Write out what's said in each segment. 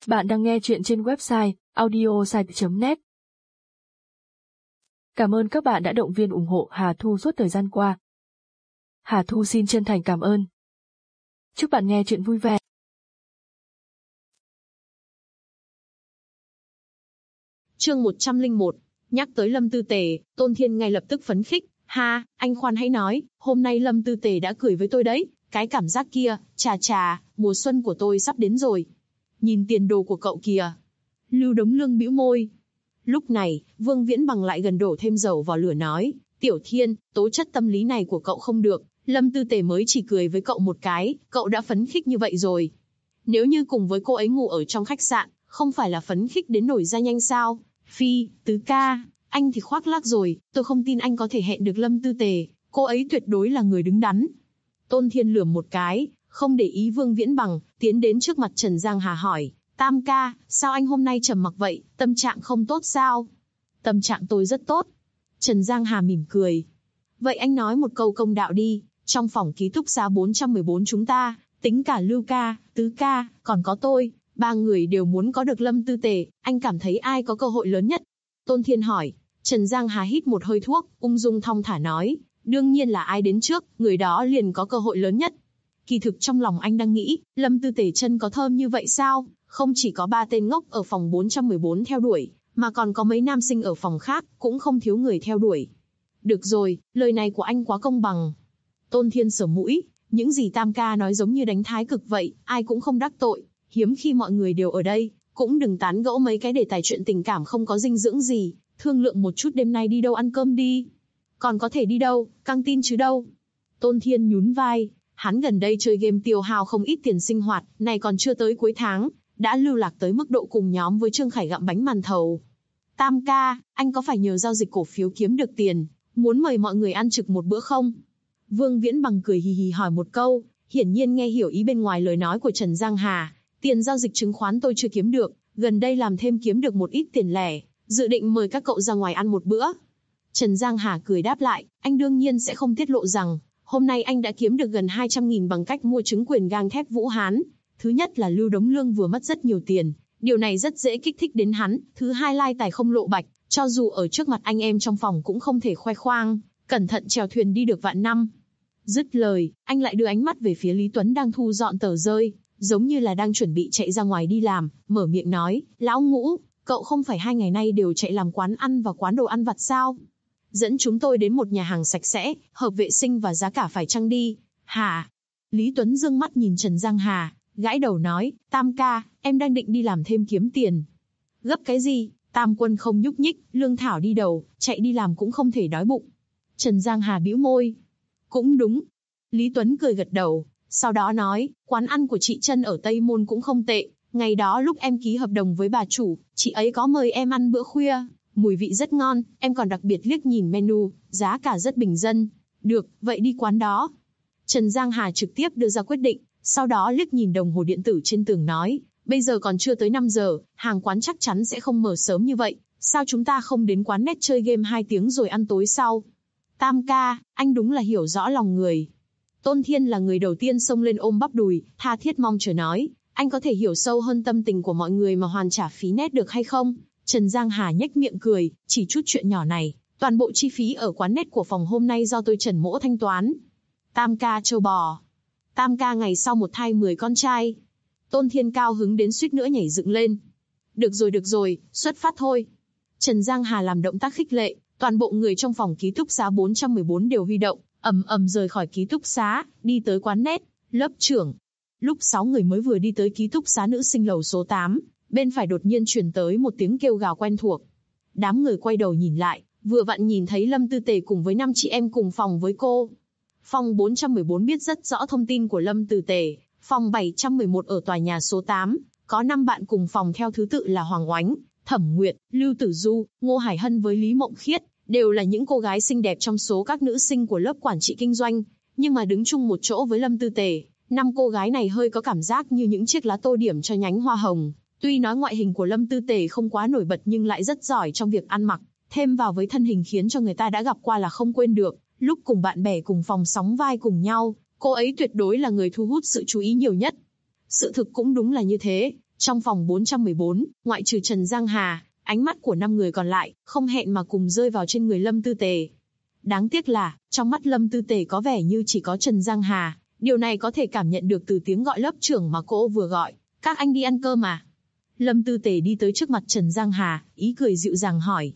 Bạn đang nghe chuyện trên website audiosite.net. Cảm ơn các bạn đã động viên ủng hộ Hà Thu suốt thời gian qua. Hà Thu xin chân thành cảm ơn. Chúc bạn nghe chuyện vui vẻ. Chương 101, nhắc tới Lâm Tư Tề, Tôn Thiên ngay lập tức phấn khích. Ha, anh khoan hãy nói, hôm nay Lâm Tư Tề đã cười với tôi đấy, cái cảm giác kia, chà, mùa xuân của tôi sắp đến rồi. Nhìn tiền đồ của cậu kìa. Lưu Đống Lương bĩu môi. Lúc này, Vương Viễn Bằng lại gần đổ thêm dầu vào lửa nói, Tiểu Thiên, tố chất tâm lý này của cậu không được, Lâm Tư Tề mới chỉ cười với cậu một cái, cậu đã phấn khích như vậy rồi. Nếu như cùng với cô ấy ngủ ở trong khách sạn, không phải là phấn khích đến nổi da nhanh sao? Phi, Tứ ca, anh thì khoác lác rồi, tôi không tin anh có thể hẹn được Lâm Tư Tề, cô ấy tuyệt đối là người đứng đắn. Tôn Thiên lườm một cái, không để ý Vương Viễn Bằng, tiến đến trước mặt Trần Giang Hà hỏi, Tam ca, sao anh hôm nay trầm mặc vậy, tâm trạng không tốt sao? Tâm trạng tôi rất tốt. Trần Giang Hà mỉm cười. Vậy anh nói một câu công đạo đi, trong phòng ký túc xá 414 chúng ta, tính cả Lưu ca, Tứ ca, còn có tôi, ba người đều muốn có được Lâm Tư Tề, anh cảm thấy ai có cơ hội lớn nhất? Tôn Thiên hỏi. Trần Giang Hà hít một hơi thuốc, ung dung thong thả nói, đương nhiên là ai đến trước, người đó liền có cơ hội lớn nhất. Kỳ thực trong lòng anh đang nghĩ, Lâm Tư Tề chân có thơm như vậy sao? Không chỉ có 3 tên ngốc ở phòng 414 theo đuổi, mà còn có mấy nam sinh ở phòng khác, cũng không thiếu người theo đuổi. Được rồi, lời này của anh quá công bằng. Tôn Thiên sờ mũi, những gì Tam ca nói giống như đánh thái cực vậy, ai cũng không đắc tội. Hiếm khi mọi người đều ở đây, cũng đừng tán gẫu mấy cái đề tài chuyện tình cảm không có dinh dưỡng gì, thương lượng một chút đêm nay đi đâu ăn cơm đi. Còn có thể đi đâu, căng tin chứ đâu. Tôn Thiên nhún vai, hắn gần đây chơi game tiêu hao không ít tiền sinh hoạt, này còn chưa tới cuối tháng, đã lưu lạc tới mức độ cùng nhóm với Trương Khải gặm bánh màn thầu. Tam ca, anh có phải nhờ giao dịch cổ phiếu kiếm được tiền, muốn mời mọi người ăn trực một bữa không? Vương Viễn Bằng cười hì hì hỏi một câu, hiển nhiên nghe hiểu ý bên ngoài lời nói của Trần Giang Hà. Tiền giao dịch chứng khoán tôi chưa kiếm được, gần đây làm thêm kiếm được một ít tiền lẻ, dự định mời các cậu ra ngoài ăn một bữa. Trần Giang Hà cười đáp lại, anh đương nhiên sẽ không tiết lộ rằng, hôm nay anh đã kiếm được gần 200.000 bằng cách mua chứng quyền gang thép Vũ Hán. Thứ nhất là Lưu Đống Lương vừa mất rất nhiều tiền, điều này rất dễ kích thích đến hắn. Thứ hai lai tài không lộ bạch, cho dù ở trước mặt anh em trong phòng cũng không thể khoe khoang, cẩn thận chèo thuyền đi được vạn năm. Dứt lời, anh lại đưa ánh mắt về phía Lý Tuấn đang thu dọn tờ rơi, giống như là đang chuẩn bị chạy ra ngoài đi làm, mở miệng nói, Lão Ngũ, cậu không phải 2 ngày nay đều chạy làm quán ăn và quán đồ ăn vặt sao? Dẫn chúng tôi đến một nhà hàng sạch sẽ, hợp vệ sinh và giá cả phải chăng đi. Hả? Lý Tuấn dương mắt nhìn Trần Giang Hà, gãi đầu nói, Tam ca, em đang định đi làm thêm kiếm tiền. Gấp cái gì? Tam Quân không nhúc nhích, lương thảo đi đầu, chạy đi làm cũng không thể đói bụng. Trần Giang Hà bĩu môi. Cũng đúng. Lý Tuấn cười gật đầu, sau đó nói, quán ăn của chị Trân ở Tây Môn cũng không tệ. Ngày đó lúc em ký hợp đồng với bà chủ, chị ấy có mời em ăn bữa khuya, mùi vị rất ngon, em còn đặc biệt liếc nhìn menu, giá cả rất bình dân. Được, vậy đi quán đó. Trần Giang Hà trực tiếp đưa ra quyết định, sau đó liếc nhìn đồng hồ điện tử trên tường nói, bây giờ còn chưa tới 5 giờ, hàng quán chắc chắn sẽ không mở sớm như vậy, sao chúng ta không đến quán net chơi game 2 tiếng rồi ăn tối sau? Tam ca, anh đúng là hiểu rõ lòng người. Tôn Thiên là người đầu tiên xông lên ôm bắp đùi, tha thiết mong chờ nói, anh có thể hiểu sâu hơn tâm tình của mọi người mà hoàn trả phí net được hay không? Trần Giang Hà nhếch miệng cười, chỉ chút chuyện nhỏ này, toàn bộ chi phí ở quán net của phòng hôm nay do tôi Trần Mỗ thanh toán. Tam ca trâu bò. Tam ca ngày sau một thai 10 con trai. Tôn Thiên cao hứng đến suýt nữa nhảy dựng lên. Được rồi, xuất phát thôi. Trần Giang Hà làm động tác khích lệ, toàn bộ người trong phòng ký túc xá 414 đều huy động, ầm rời khỏi ký túc xá, đi tới quán net. Lớp trưởng. Lúc 6 người mới vừa đi tới ký túc xá nữ sinh lầu số 8, bên phải đột nhiên truyền tới một tiếng kêu gào quen thuộc. Đám người quay đầu nhìn lại, vừa vặn nhìn thấy Lâm Tư Tề cùng với 5 chị em cùng phòng với cô. Phòng 414 biết rất rõ thông tin của Lâm Tư Tề, phòng 711 ở tòa nhà số 8, có 5 bạn cùng phòng theo thứ tự là Hoàng Oánh, Thẩm Nguyệt, Lưu Tử Du, Ngô Hải Hân với Lý Mộng Khiết, đều là những cô gái xinh đẹp trong số các nữ sinh của lớp quản trị kinh doanh, nhưng mà đứng chung một chỗ với Lâm Tư Tề, 5 cô gái này hơi có cảm giác như những chiếc lá tô điểm cho nhánh hoa hồng. Tuy nói ngoại hình của Lâm Tư Tề không quá nổi bật nhưng lại rất giỏi trong việc ăn mặc, thêm vào với thân hình khiến cho người ta đã gặp qua là không quên được. Lúc cùng bạn bè cùng phòng sóng vai cùng nhau, cô ấy tuyệt đối là người thu hút sự chú ý nhiều nhất. Sự thực cũng đúng là như thế, Trong phòng 414, ngoại trừ Trần Giang Hà, ánh mắt của 5 người còn lại, không hẹn mà cùng rơi vào trên người Lâm Tư Tề. Đáng tiếc là, trong mắt Lâm Tư Tề có vẻ như chỉ có Trần Giang Hà, điều này có thể cảm nhận được từ tiếng gọi lớp trưởng mà cô vừa gọi, các anh đi ăn cơm à? Lâm Tư Tề đi tới trước mặt Trần Giang Hà, ý cười dịu dàng hỏi.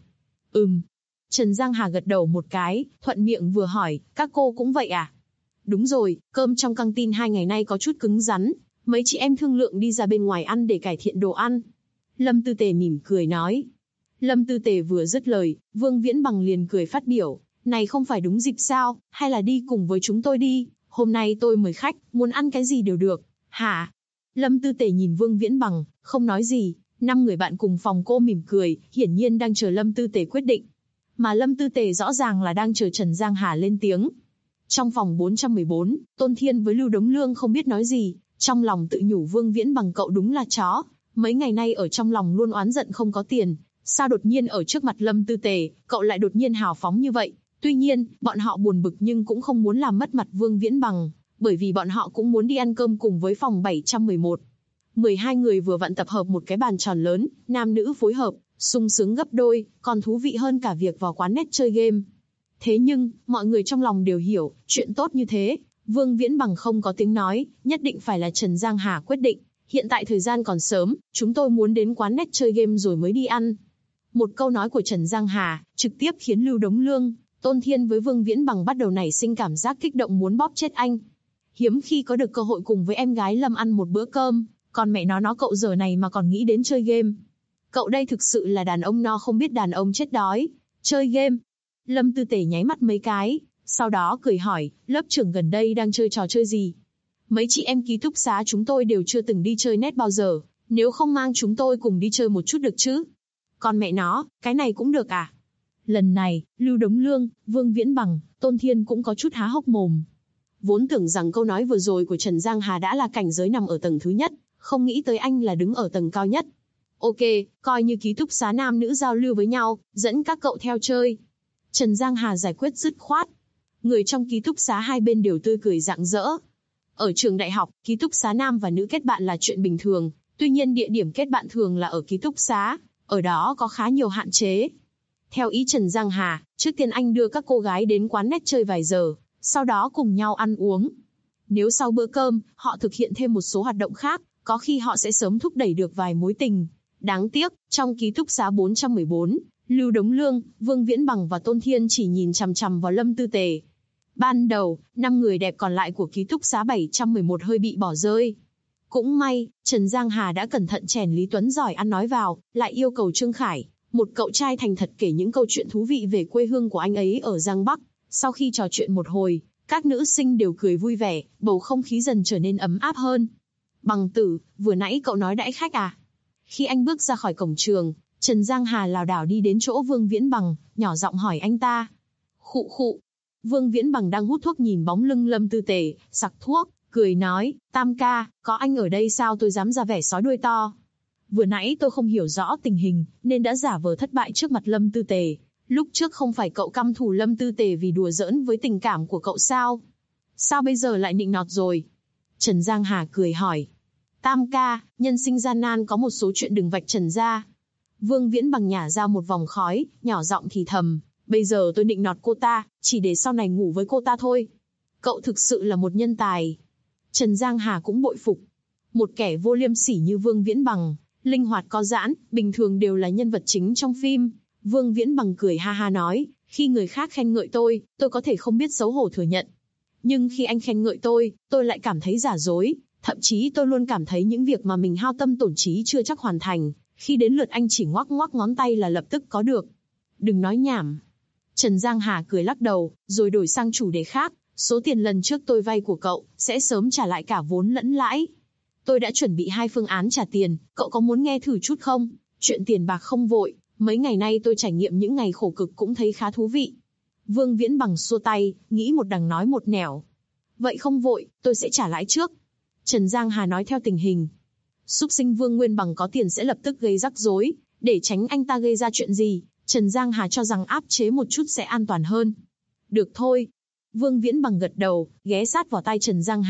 Trần Giang Hà gật đầu một cái, thuận miệng vừa hỏi, các cô cũng vậy à? Đúng rồi, cơm trong căng tin 2 ngày nay có chút cứng rắn, mấy chị em thương lượng đi ra bên ngoài ăn để cải thiện đồ ăn. Lâm Tư Tề mỉm cười nói. Lâm Tư Tề vừa dứt lời, Vương Viễn Bằng liền cười phát biểu, này không phải đúng dịp sao, hay là đi cùng với chúng tôi đi, hôm nay tôi mời khách, muốn ăn cái gì đều được. Hả? Lâm Tư Tề nhìn Vương Viễn Bằng, không nói gì, 5 người bạn cùng phòng cô mỉm cười, hiển nhiên đang chờ Lâm Tư Tề quyết định. Mà Lâm Tư Tề rõ ràng là đang chờ Trần Giang Hà lên tiếng. Trong phòng 414, Tôn Thiên với Lưu Đống Lương không biết nói gì, trong lòng tự nhủ Vương Viễn Bằng cậu đúng là chó, mấy ngày nay ở trong lòng luôn oán giận không có tiền, sao đột nhiên ở trước mặt Lâm Tư Tề, cậu lại đột nhiên hào phóng như vậy. Tuy nhiên, bọn họ buồn bực nhưng cũng không muốn làm mất mặt Vương Viễn Bằng, bởi vì bọn họ cũng muốn đi ăn cơm cùng với phòng 711. 12 người vừa vặn tập hợp một cái bàn tròn lớn, nam nữ phối hợp, sung sướng gấp đôi, còn thú vị hơn cả việc vào quán net chơi game. Thế nhưng, mọi người trong lòng đều hiểu, chuyện tốt như thế, Vương Viễn Bằng không có tiếng nói, nhất định phải là Trần Giang Hà quyết định. Hiện tại thời gian còn sớm, chúng tôi muốn đến quán net chơi game rồi mới đi ăn. Một câu nói của Trần Giang Hà, trực tiếp khiến Lưu Đống Lương, Tôn Thiên với Vương Viễn Bằng bắt đầu nảy sinh cảm giác kích động muốn bóp chết anh. Hiếm khi có được cơ hội cùng với em gái Lâm ăn một bữa cơm, còn mẹ nó cậu giờ này mà còn nghĩ đến chơi game. Cậu đây thực sự là đàn ông no không biết đàn ông chết đói. Chơi game. Lâm Tư Tề nháy mắt mấy cái, sau đó cười hỏi, lớp trưởng gần đây đang chơi trò chơi gì? Mấy chị em ký túc xá chúng tôi đều chưa từng đi chơi net bao giờ, nếu không mang chúng tôi cùng đi chơi một chút được chứ? Còn mẹ nó, cái này cũng được à? Lần này, Lưu Đống Lương, Vương Viễn Bằng, Tôn Thiên cũng có chút há hốc mồm. Vốn tưởng rằng câu nói vừa rồi của Trần Giang Hà đã là cảnh giới nằm ở tầng thứ nhất, không nghĩ tới anh là đứng ở tầng cao nhất. Ok, coi như ký túc xá nam nữ giao lưu với nhau, dẫn các cậu theo chơi. Trần Giang Hà giải quyết dứt khoát. Người trong ký túc xá hai bên đều tươi cười rạng rỡ. Ở trường đại học, ký túc xá nam và nữ kết bạn là chuyện bình thường, tuy nhiên địa điểm kết bạn thường là ở ký túc xá, ở đó có khá nhiều hạn chế. Theo ý Trần Giang Hà, trước tiên anh đưa các cô gái đến quán net chơi vài giờ, sau đó cùng nhau ăn uống. Nếu sau bữa cơm, họ thực hiện thêm một số hoạt động khác, có khi họ sẽ sớm thúc đẩy được vài mối tình. Đáng tiếc, trong ký túc xá 414, Lưu Đống Lương, Vương Viễn Bằng và Tôn Thiên chỉ nhìn chằm chằm vào Lâm Tư Tề. Ban đầu, 5 người đẹp còn lại của ký túc xá 711 hơi bị bỏ rơi. Cũng may, Trần Giang Hà đã cẩn thận chèn Lý Tuấn giỏi ăn nói vào, lại yêu cầu Trương Khải, một cậu trai thành thật kể những câu chuyện thú vị về quê hương của anh ấy ở Giang Bắc. Sau khi trò chuyện một hồi, các nữ sinh đều cười vui vẻ, bầu không khí dần trở nên ấm áp hơn. Bằng tử, vừa nãy cậu nói đãi khách à? Khi anh bước ra khỏi cổng trường, Trần Giang Hà lảo đảo đi đến chỗ Vương Viễn Bằng, nhỏ giọng hỏi anh ta. Khụ khụ. Vương Viễn Bằng đang hút thuốc nhìn bóng lưng Lâm Tư Tề, sặc thuốc, cười nói, Tam ca, có anh ở đây sao tôi dám ra vẻ sói đuôi to. Vừa nãy tôi không hiểu rõ tình hình, nên đã giả vờ thất bại trước mặt Lâm Tư Tề. Lúc trước không phải cậu căm thù Lâm Tư Tề vì đùa giỡn với tình cảm của cậu sao? Sao bây giờ lại nịnh nọt rồi? Trần Giang Hà cười hỏi. Tam ca, nhân sinh gian nan có một số chuyện đừng vạch trần ra. Vương Viễn Bằng nhả ra một vòng khói, nhỏ giọng thì thầm. Bây giờ tôi nịnh nọt cô ta, chỉ để sau này ngủ với cô ta thôi. Cậu thực sự là một nhân tài. Trần Giang Hà cũng bội phục. Một kẻ vô liêm sỉ như Vương Viễn Bằng, linh hoạt có giãn, bình thường đều là nhân vật chính trong phim. Vương Viễn Bằng cười ha ha nói, khi người khác khen ngợi tôi có thể không biết xấu hổ thừa nhận. Nhưng khi anh khen ngợi tôi lại cảm thấy giả dối, thậm chí tôi luôn cảm thấy những việc mà mình hao tâm tổn trí chưa chắc hoàn thành, khi đến lượt anh chỉ ngoắc ngoắc ngón tay là lập tức có được. Đừng nói nhảm. Trần Giang Hà cười lắc đầu, rồi đổi sang chủ đề khác, số tiền lần trước tôi vay của cậu, sẽ sớm trả lại cả vốn lẫn lãi. Tôi đã chuẩn bị 2 phương án trả tiền, cậu có muốn nghe thử chút không? Chuyện tiền bạc không vội, mấy ngày nay tôi trải nghiệm những ngày khổ cực cũng thấy khá thú vị. Vương Viễn Bằng xua tay, nghĩ một đằng nói một nẻo. Vậy không vội, tôi sẽ trả lãi trước. Trần Giang Hà nói theo tình hình. Súc sinh Vương Nguyên Bằng có tiền sẽ lập tức gây rắc rối, để tránh anh ta gây ra chuyện gì, Trần Giang Hà cho rằng áp chế một chút sẽ an toàn hơn. Được thôi. Vương Viễn Bằng gật đầu, ghé sát vào tai Trần Giang Hà,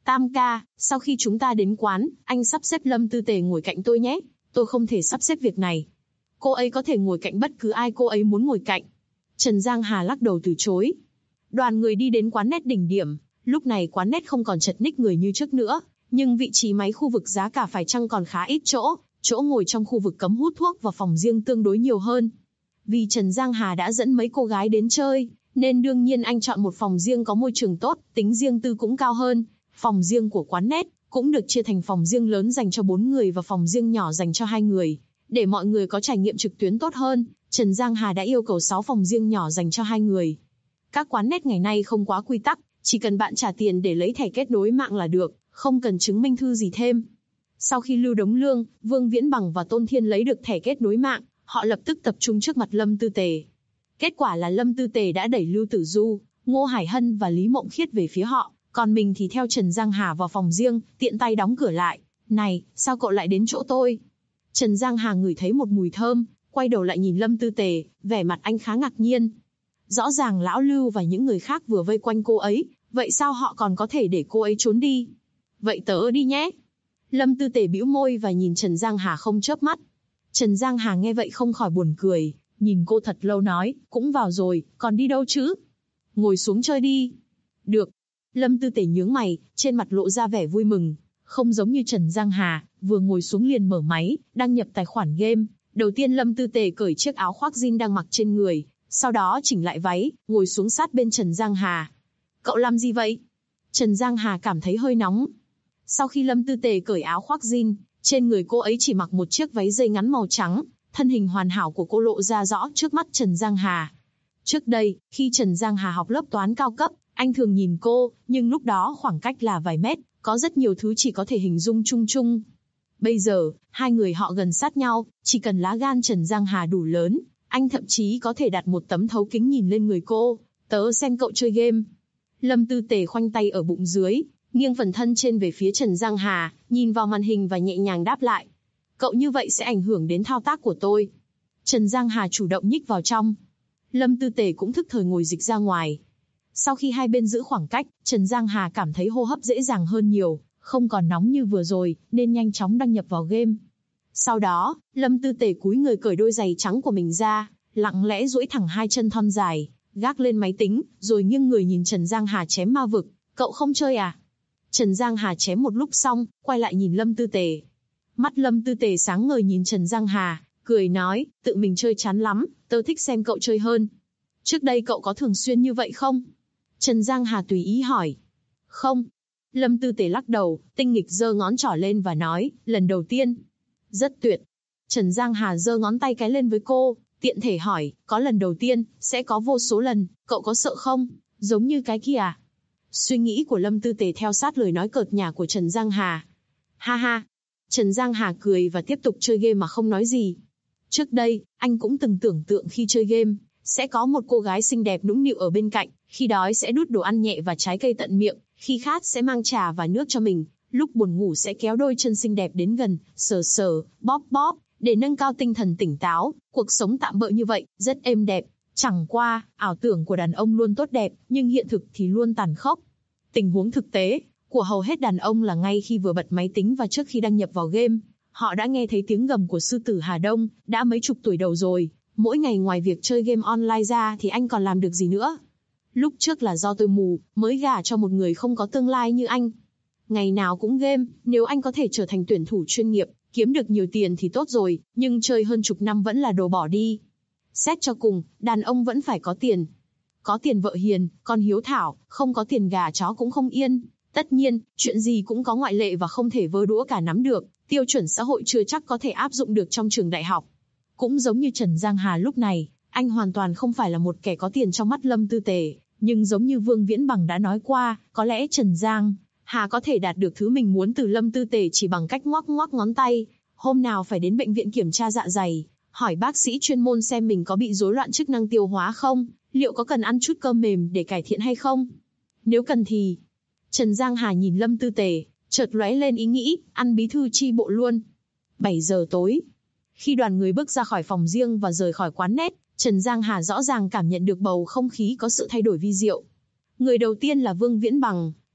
Tam ca, sau khi chúng ta đến quán, anh sắp xếp Lâm Tư Tề ngồi cạnh tôi nhé. Tôi không thể sắp xếp việc này. Cô ấy có thể ngồi cạnh bất cứ ai cô ấy muốn ngồi cạnh. Trần Giang Hà lắc đầu từ chối. Đoàn người đi đến quán nét đỉnh điểm. Lúc này quán nét không còn chật ních người như trước nữa, nhưng vị trí máy khu vực giá cả phải chăng còn khá ít chỗ ngồi trong khu vực cấm hút thuốc và phòng riêng tương đối nhiều hơn. Vì Trần Giang Hà đã dẫn mấy cô gái đến chơi, nên đương nhiên anh chọn một phòng riêng có môi trường tốt, tính riêng tư cũng cao hơn. Phòng riêng của quán nét cũng được chia thành phòng riêng lớn dành cho 4 người và phòng riêng nhỏ dành cho 2 người. Để mọi người có trải nghiệm trực tuyến tốt hơn, Trần Giang Hà đã yêu cầu 6 phòng riêng nhỏ dành cho 2 người. Các quán nét ngày nay không quá quy tắc, chỉ cần bạn trả tiền để lấy thẻ kết nối mạng là được, không cần chứng minh thư gì thêm. Sau khi Lưu Đống Lương, Vương Viễn Bằng và Tôn Thiên lấy được thẻ kết nối mạng, họ lập tức tập trung trước mặt Lâm Tư Tề. Kết quả là Lâm Tư Tề đã đẩy Lưu Tử Du, Ngô Hải Hân và Lý Mộng Khiết về phía họ, còn mình thì theo Trần Giang Hà vào phòng riêng, tiện tay đóng cửa lại. Này, sao cậu lại đến chỗ tôi? Trần Giang Hà ngửi thấy một mùi thơm, quay đầu lại nhìn Lâm Tư Tề, vẻ mặt anh khá ngạc nhiên. Rõ ràng lão Lưu và những người khác vừa vây quanh cô ấy, vậy sao họ còn có thể để cô ấy trốn đi? Vậy tớ đi nhé. Lâm Tư Tề bĩu môi và nhìn Trần Giang Hà không chớp mắt. Trần Giang Hà nghe vậy không khỏi buồn cười, nhìn cô thật lâu nói, cũng vào rồi, còn đi đâu chứ? Ngồi xuống chơi đi. Được. Lâm Tư Tề nhướng mày, trên mặt lộ ra vẻ vui mừng. Không giống như Trần Giang Hà, vừa ngồi xuống liền mở máy, đăng nhập tài khoản game. Đầu tiên Lâm Tư Tề cởi chiếc áo khoác jean đang mặc trên người, sau đó chỉnh lại váy, ngồi xuống sát bên Trần Giang Hà. Cậu làm gì vậy? Trần Giang Hà cảm thấy hơi nóng. Sau khi Lâm Tư Tề cởi áo khoác jean, trên người cô ấy chỉ mặc một chiếc váy dây ngắn màu trắng, thân hình hoàn hảo của cô lộ ra rõ trước mắt Trần Giang Hà. Trước đây, khi Trần Giang Hà học lớp toán cao cấp, anh thường nhìn cô, nhưng lúc đó khoảng cách là vài mét, có rất nhiều thứ chỉ có thể hình dung chung chung. Bây giờ, hai người họ gần sát nhau, chỉ cần lá gan Trần Giang Hà đủ lớn, anh thậm chí có thể đặt một tấm thấu kính nhìn lên người cô. Tớ xem cậu chơi game. Lâm Tư Tề khoanh tay ở bụng dưới, nghiêng phần thân trên về phía Trần Giang Hà, nhìn vào màn hình và nhẹ nhàng đáp lại. Cậu như vậy sẽ ảnh hưởng đến thao tác của tôi. Trần Giang Hà chủ động nhích vào trong. Lâm Tư Tề cũng thức thời ngồi dịch ra ngoài. Sau khi hai bên giữ khoảng cách, Trần Giang Hà cảm thấy hô hấp dễ dàng hơn nhiều, không còn nóng như vừa rồi, nên nhanh chóng đăng nhập vào game. Sau đó, Lâm Tư Tề cúi người cởi đôi giày trắng của mình ra, lặng lẽ duỗi thẳng hai chân thon dài, gác lên máy tính, rồi nghiêng người nhìn Trần Giang Hà chém ma vực. Cậu không chơi à? Trần Giang Hà chém một lúc xong, quay lại nhìn Lâm Tư Tề. Mắt Lâm Tư Tề sáng ngời nhìn Trần Giang Hà, cười nói, tự mình chơi chán lắm, tớ thích xem cậu chơi hơn. Trước đây cậu có thường xuyên như vậy không? Trần Giang Hà tùy ý hỏi. Không. Lâm Tư Tề lắc đầu, tinh nghịch giơ ngón trỏ lên và nói, lần đầu tiên. Rất tuyệt. Trần Giang Hà giơ ngón tay cái lên với cô, tiện thể hỏi, có lần đầu tiên, sẽ có vô số lần, cậu có sợ không? Giống như cái kia à? Suy nghĩ của Lâm Tư Tề theo sát lời nói cợt nhả của Trần Giang Hà. Ha ha. Trần Giang Hà cười và tiếp tục chơi game mà không nói gì. Trước đây, anh cũng từng tưởng tượng khi chơi game, sẽ có một cô gái xinh đẹp nũng nịu ở bên cạnh, khi đói sẽ đút đồ ăn nhẹ và trái cây tận miệng, khi khát sẽ mang trà và nước cho mình, lúc buồn ngủ sẽ kéo đôi chân xinh đẹp đến gần, sờ sờ, bóp bóp, để nâng cao tinh thần tỉnh táo. Cuộc sống tạm bợ như vậy, rất êm đẹp. Chẳng qua, ảo tưởng của đàn ông luôn tốt đẹp, nhưng hiện thực thì luôn tàn khốc. Tình huống thực tế của hầu hết đàn ông là ngay khi vừa bật máy tính và trước khi đăng nhập vào game, họ đã nghe thấy tiếng gầm của sư tử Hà Đông, đã mấy chục tuổi đầu rồi. Mỗi ngày ngoài việc chơi game online ra thì anh còn làm được gì nữa? Lúc trước là do tôi mù, mới gả cho một người không có tương lai như anh. Ngày nào cũng game, nếu anh có thể trở thành tuyển thủ chuyên nghiệp, kiếm được nhiều tiền thì tốt rồi, nhưng chơi hơn chục năm vẫn là đồ bỏ đi. Xét cho cùng, đàn ông vẫn phải có tiền. Có tiền vợ hiền, con hiếu thảo, không có tiền gà chó cũng không yên. Tất nhiên, chuyện gì cũng có ngoại lệ và không thể vơ đũa cả nắm được, tiêu chuẩn xã hội chưa chắc có thể áp dụng được trong trường đại học. Cũng giống như Trần Giang Hà lúc này, anh hoàn toàn không phải là một kẻ có tiền trong mắt Lâm Tư Tề, nhưng giống như Vương Viễn Bằng đã nói qua, có lẽ Trần Giang Hà có thể đạt được thứ mình muốn từ Lâm Tư Tề chỉ bằng cách ngoắc ngoắc ngón tay. Hôm nào phải đến bệnh viện kiểm tra dạ dày, hỏi bác sĩ chuyên môn xem mình có bị rối loạn chức năng tiêu hóa không, liệu có cần ăn chút cơm mềm để cải thiện hay không. Nếu cần thì... Trần Giang Hà nhìn Lâm Tư Tề, chợt lóe lên ý nghĩ, ăn bí thư chi bộ luôn. 7 giờ tối. Khi đoàn người bước ra khỏi phòng riêng và rời khỏi quán nét, Trần Giang Hà rõ ràng cảm nhận được bầu không khí có sự thay đổi vi diệu. Người đầu tiên là Vương Viễn Bằng,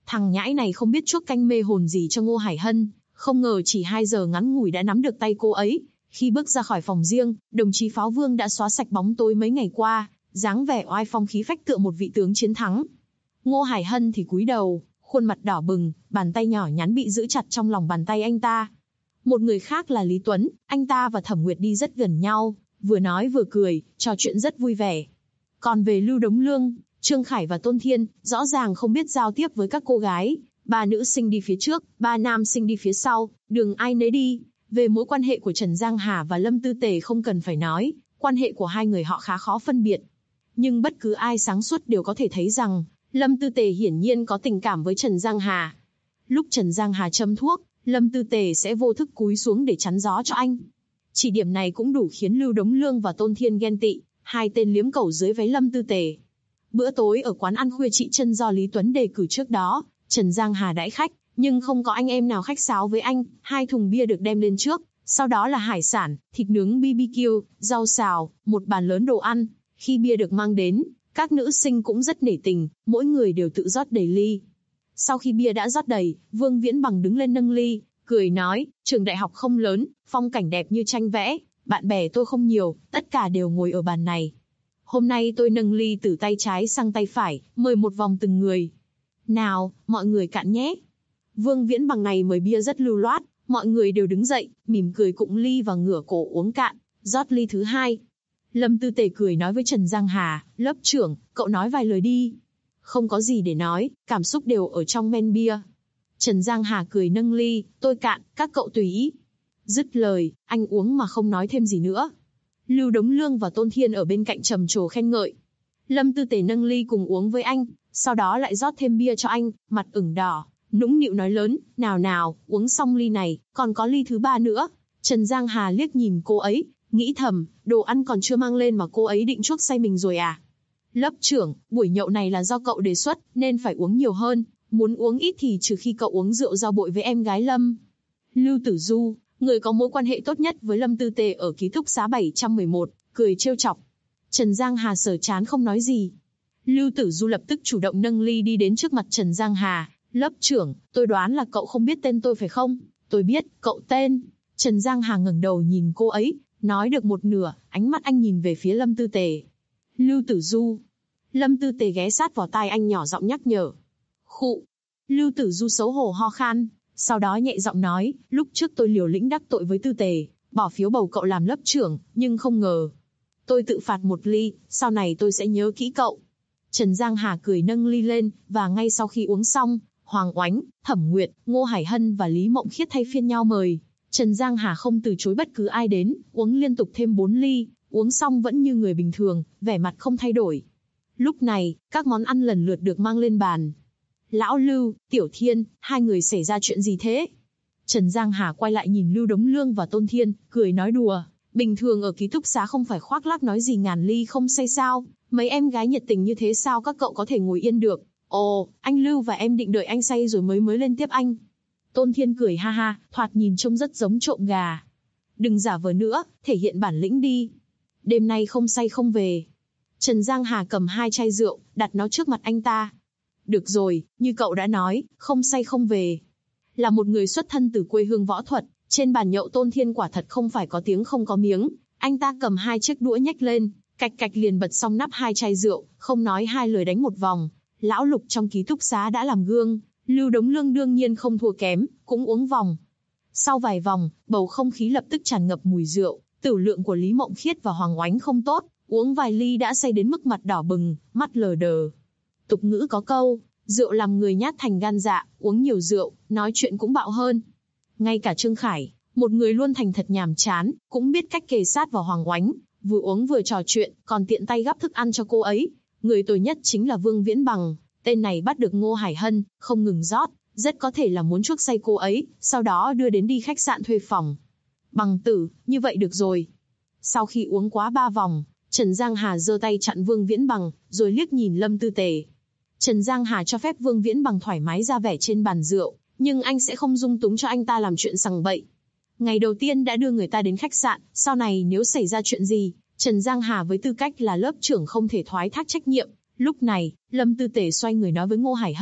Thằng nhãi này không biết chuốc canh mê hồn gì cho Ngô Hải Hân, không ngờ chỉ 2 giờ ngắn ngủi đã nắm được tay cô ấy. Khi bước ra khỏi phòng riêng, đồng chí Pháo Vương đã xóa sạch bóng tối mấy ngày qua, dáng vẻ oai phong khí phách tựa một vị tướng chiến thắng. Ngô Hải Hân thì cúi đầu, khuôn mặt đỏ bừng, bàn tay nhỏ nhắn bị giữ chặt trong lòng bàn tay anh ta. Một người khác là Lý Tuấn, anh ta và Thẩm Nguyệt đi rất gần nhau, vừa nói vừa cười, trò chuyện rất vui vẻ. Còn về Lưu Đống Lương, Trương Khải và Tôn Thiên, rõ ràng không biết giao tiếp với các cô gái. 3 nữ sinh đi phía trước, 3 nam sinh đi phía sau, đường ai nấy đi. Về mối quan hệ của Trần Giang Hà và Lâm Tư Tề không cần phải nói, quan hệ của hai người họ khá khó phân biệt. Nhưng bất cứ ai sáng suốt đều có thể thấy rằng, Lâm Tư Tề hiển nhiên có tình cảm với Trần Giang Hà. Lúc Trần Giang Hà châm thuốc, Lâm Tư Tề sẽ vô thức cúi xuống để chắn gió cho anh. Chỉ điểm này cũng đủ khiến Lưu Đống Lương và Tôn Thiên ghen tị, hai tên liếm cẩu dưới váy Lâm Tư Tề. Bữa tối ở quán ăn khuya chị Trân do Lý Tuấn đề cử trước đó, Trần Giang Hà đãi khách, nhưng không có anh em nào khách sáo với anh. 2 thùng bia được đem lên trước, sau đó là hải sản, thịt nướng BBQ, rau xào, một bàn lớn đồ ăn. Khi bia được mang đến, các nữ sinh cũng rất nể tình, mỗi người đều tự rót đầy ly. Sau khi bia đã rót đầy, Vương Viễn Bằng đứng lên nâng ly, cười nói, trường đại học không lớn, phong cảnh đẹp như tranh vẽ, bạn bè tôi không nhiều, tất cả đều ngồi ở bàn này. Hôm nay tôi nâng ly từ tay trái sang tay phải, mời một vòng từng người. Nào, mọi người cạn nhé. Vương Viễn Bằng này mời bia rất lưu loát, mọi người đều đứng dậy, mỉm cười cụng ly và ngửa cổ uống cạn, rót ly thứ 2. Lâm Tư Tề cười nói với Trần Giang Hà, lớp trưởng, cậu nói vài lời đi. Không có gì để nói, cảm xúc đều ở trong men bia. Trần Giang Hà cười nâng ly, tôi cạn, các cậu tùy ý. Dứt lời, anh uống mà không nói thêm gì nữa. Lưu Đống Lương và Tôn Thiên ở bên cạnh trầm trồ khen ngợi. Lâm Tư Tề nâng ly cùng uống với anh, sau đó lại rót thêm bia cho anh, mặt ửng đỏ, nũng nịu nói lớn, nào, uống xong ly này, còn có ly thứ 3 nữa. Trần Giang Hà liếc nhìn cô ấy, nghĩ thầm, đồ ăn còn chưa mang lên mà cô ấy định chuốc say mình rồi à? Lớp trưởng, buổi nhậu này là do cậu đề xuất, nên phải uống nhiều hơn, muốn uống ít thì trừ khi cậu uống rượu giao bội với em gái Lâm. Lưu Tử Du, người có mối quan hệ tốt nhất với Lâm Tư Tề ở ký túc xá 711, cười trêu chọc. Trần Giang Hà sờ chán không nói gì. Lưu Tử Du lập tức chủ động nâng ly đi đến trước mặt Trần Giang Hà. Lớp trưởng, tôi đoán là cậu không biết tên tôi phải không? Tôi biết, cậu tên. Trần Giang Hà ngẩng đầu nhìn cô ấy, nói được một nửa, ánh mắt anh nhìn về phía Lâm Tư Tề. Lưu Tử Du. Lâm Tư Tề ghé sát vào tai anh nhỏ giọng nhắc nhở. Khụ. Lưu Tử Du xấu hổ ho khan, sau đó nhẹ giọng nói, lúc trước tôi liều lĩnh đắc tội với Tư Tề, bỏ phiếu bầu cậu làm lớp trưởng, nhưng không ngờ. Tôi tự phạt một ly, sau này tôi sẽ nhớ kỹ cậu. Trần Giang Hà cười nâng ly lên, và ngay sau khi uống xong, Hoàng Oánh, Thẩm Nguyệt, Ngô Hải Hân và Lý Mộng Khiết thay phiên nhau mời. Trần Giang Hà không từ chối bất cứ ai đến, uống liên tục thêm 4 ly, uống xong vẫn như người bình thường, vẻ mặt không thay đổi. Lúc này, các món ăn lần lượt được mang lên bàn. Lão Lưu, Tiểu Thiên, hai người xảy ra chuyện gì thế? Trần Giang Hà quay lại nhìn Lưu Đống Lương và Tôn Thiên, cười nói đùa. Bình thường ở ký túc xá không phải khoác lác nói gì ngàn ly không say sao? Mấy em gái nhiệt tình như thế sao các cậu có thể ngồi yên được? Ồ, anh Lưu và em định đợi anh say rồi mới lên tiếp anh. Tôn Thiên cười ha ha, thoạt nhìn trông rất giống trộm gà. Đừng giả vờ nữa, thể hiện bản lĩnh đi. Đêm nay không say không về. Trần Giang Hà cầm 2 chai rượu, đặt nó trước mặt anh ta. Được rồi, như cậu đã nói, không say không về. Là một người xuất thân từ quê hương võ thuật, trên bàn nhậu Tôn Thiên quả thật không phải có tiếng không có miếng. Anh ta cầm 2 chiếc đũa nhách lên, cạch cạch liền bật xong nắp 2 chai rượu, không nói hai lời đánh một vòng. Lão Lục trong ký túc xá đã làm gương, Lưu Đống Lương đương nhiên không thua kém, cũng uống vòng. Sau vài vòng, bầu không khí lập tức tràn ngập mùi rượu, tửu lượng của Lý Mộng Khiết và Hoàng Oánh không tốt, uống vài ly đã say đến mức mặt đỏ bừng, mắt lờ đờ. Tục ngữ có câu, rượu làm người nhát thành gan dạ, uống nhiều rượu, nói chuyện cũng bạo hơn. Ngay cả Trương Khải, một người luôn thành thật nhàm chán, cũng biết cách kề sát vào Hoàng Oánh, vừa uống vừa trò chuyện, còn tiện tay gắp thức ăn cho cô ấy. Người tồi nhất chính là Vương Viễn Bằng, tên này bắt được Ngô Hải Hân, không ngừng rót, rất có thể là muốn chuốc say cô ấy, sau đó đưa đến đi khách sạn thuê phòng. Bằng tử, như vậy được rồi. Sau khi uống quá 3 vòng, Trần Giang Hà giơ tay chặn Vương Viễn Bằng, rồi liếc nhìn Lâm Tư Tề. Trần Giang Hà cho phép Vương Viễn Bằng thoải mái ra vẻ trên bàn rượu, nhưng anh sẽ không dung túng cho anh ta làm chuyện sằng bậy. Ngày đầu tiên đã đưa người ta đến khách sạn, sau này nếu xảy ra chuyện gì, Trần Giang Hà với tư cách là lớp trưởng không thể thoái thác trách nhiệm. Lúc này, Lâm Tư Tề xoay người nói với Ngô Hải Hân,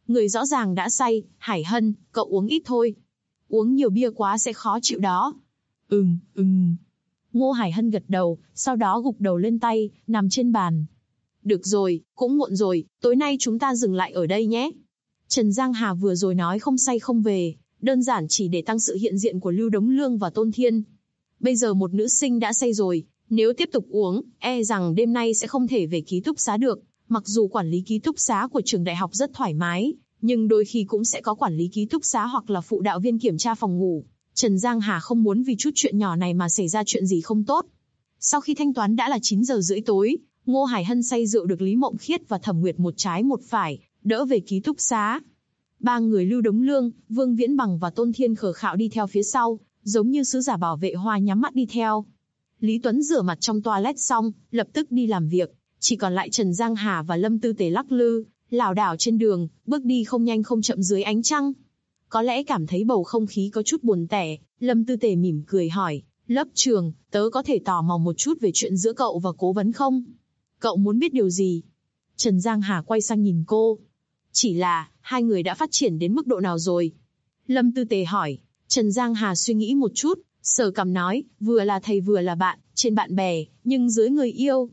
Người rõ ràng đã say, Hải Hân, cậu uống ít thôi. Uống nhiều bia quá sẽ khó chịu đó. Ngô Hải Hân gật đầu, sau đó gục đầu lên tay, nằm trên bàn. Được rồi, cũng muộn rồi, tối nay chúng ta dừng lại ở đây nhé. Trần Giang Hà vừa rồi nói không say không về, đơn giản chỉ để tăng sự hiện diện của Lưu Đống Lương và Tôn Thiên. Bây giờ một nữ sinh đã say rồi, nếu tiếp tục uống, e rằng đêm nay sẽ không thể về ký túc xá được. Mặc dù quản lý ký túc xá của trường đại học rất thoải mái, nhưng đôi khi cũng sẽ có quản lý ký túc xá hoặc là phụ đạo viên kiểm tra phòng ngủ. Trần Giang Hà không muốn vì chút chuyện nhỏ này mà xảy ra chuyện gì không tốt. Sau khi thanh toán đã là 9 giờ rưỡi tối, Ngô Hải Hân say rượu được Lý Mộng Khiết và Thẩm Nguyệt một trái một phải, đỡ về ký túc xá. Ba người Lưu Đống Lương, Vương Viễn Bằng và Tôn Thiên khờ khạo đi theo phía sau, giống như sứ giả bảo vệ hoa nhắm mắt đi theo. Lý Tuấn rửa mặt trong toilet xong, lập tức đi làm việc, chỉ còn lại Trần Giang Hà và Lâm Tư Tề lắc lư, lảo đảo trên đường, bước đi không nhanh không chậm dưới ánh trăng. Có lẽ cảm thấy bầu không khí có chút buồn tẻ, Lâm Tư Tề mỉm cười hỏi, lớp trường, tớ có thể tò mò một chút về chuyện giữa cậu và cố vấn không? Cậu muốn biết điều gì? Trần Giang Hà quay sang nhìn cô. Chỉ là, hai người đã phát triển đến mức độ nào rồi? Lâm Tư Tề hỏi. Trần Giang Hà suy nghĩ một chút, sờ cằm nói, vừa là thầy vừa là bạn, trên bạn bè, nhưng dưới người yêu.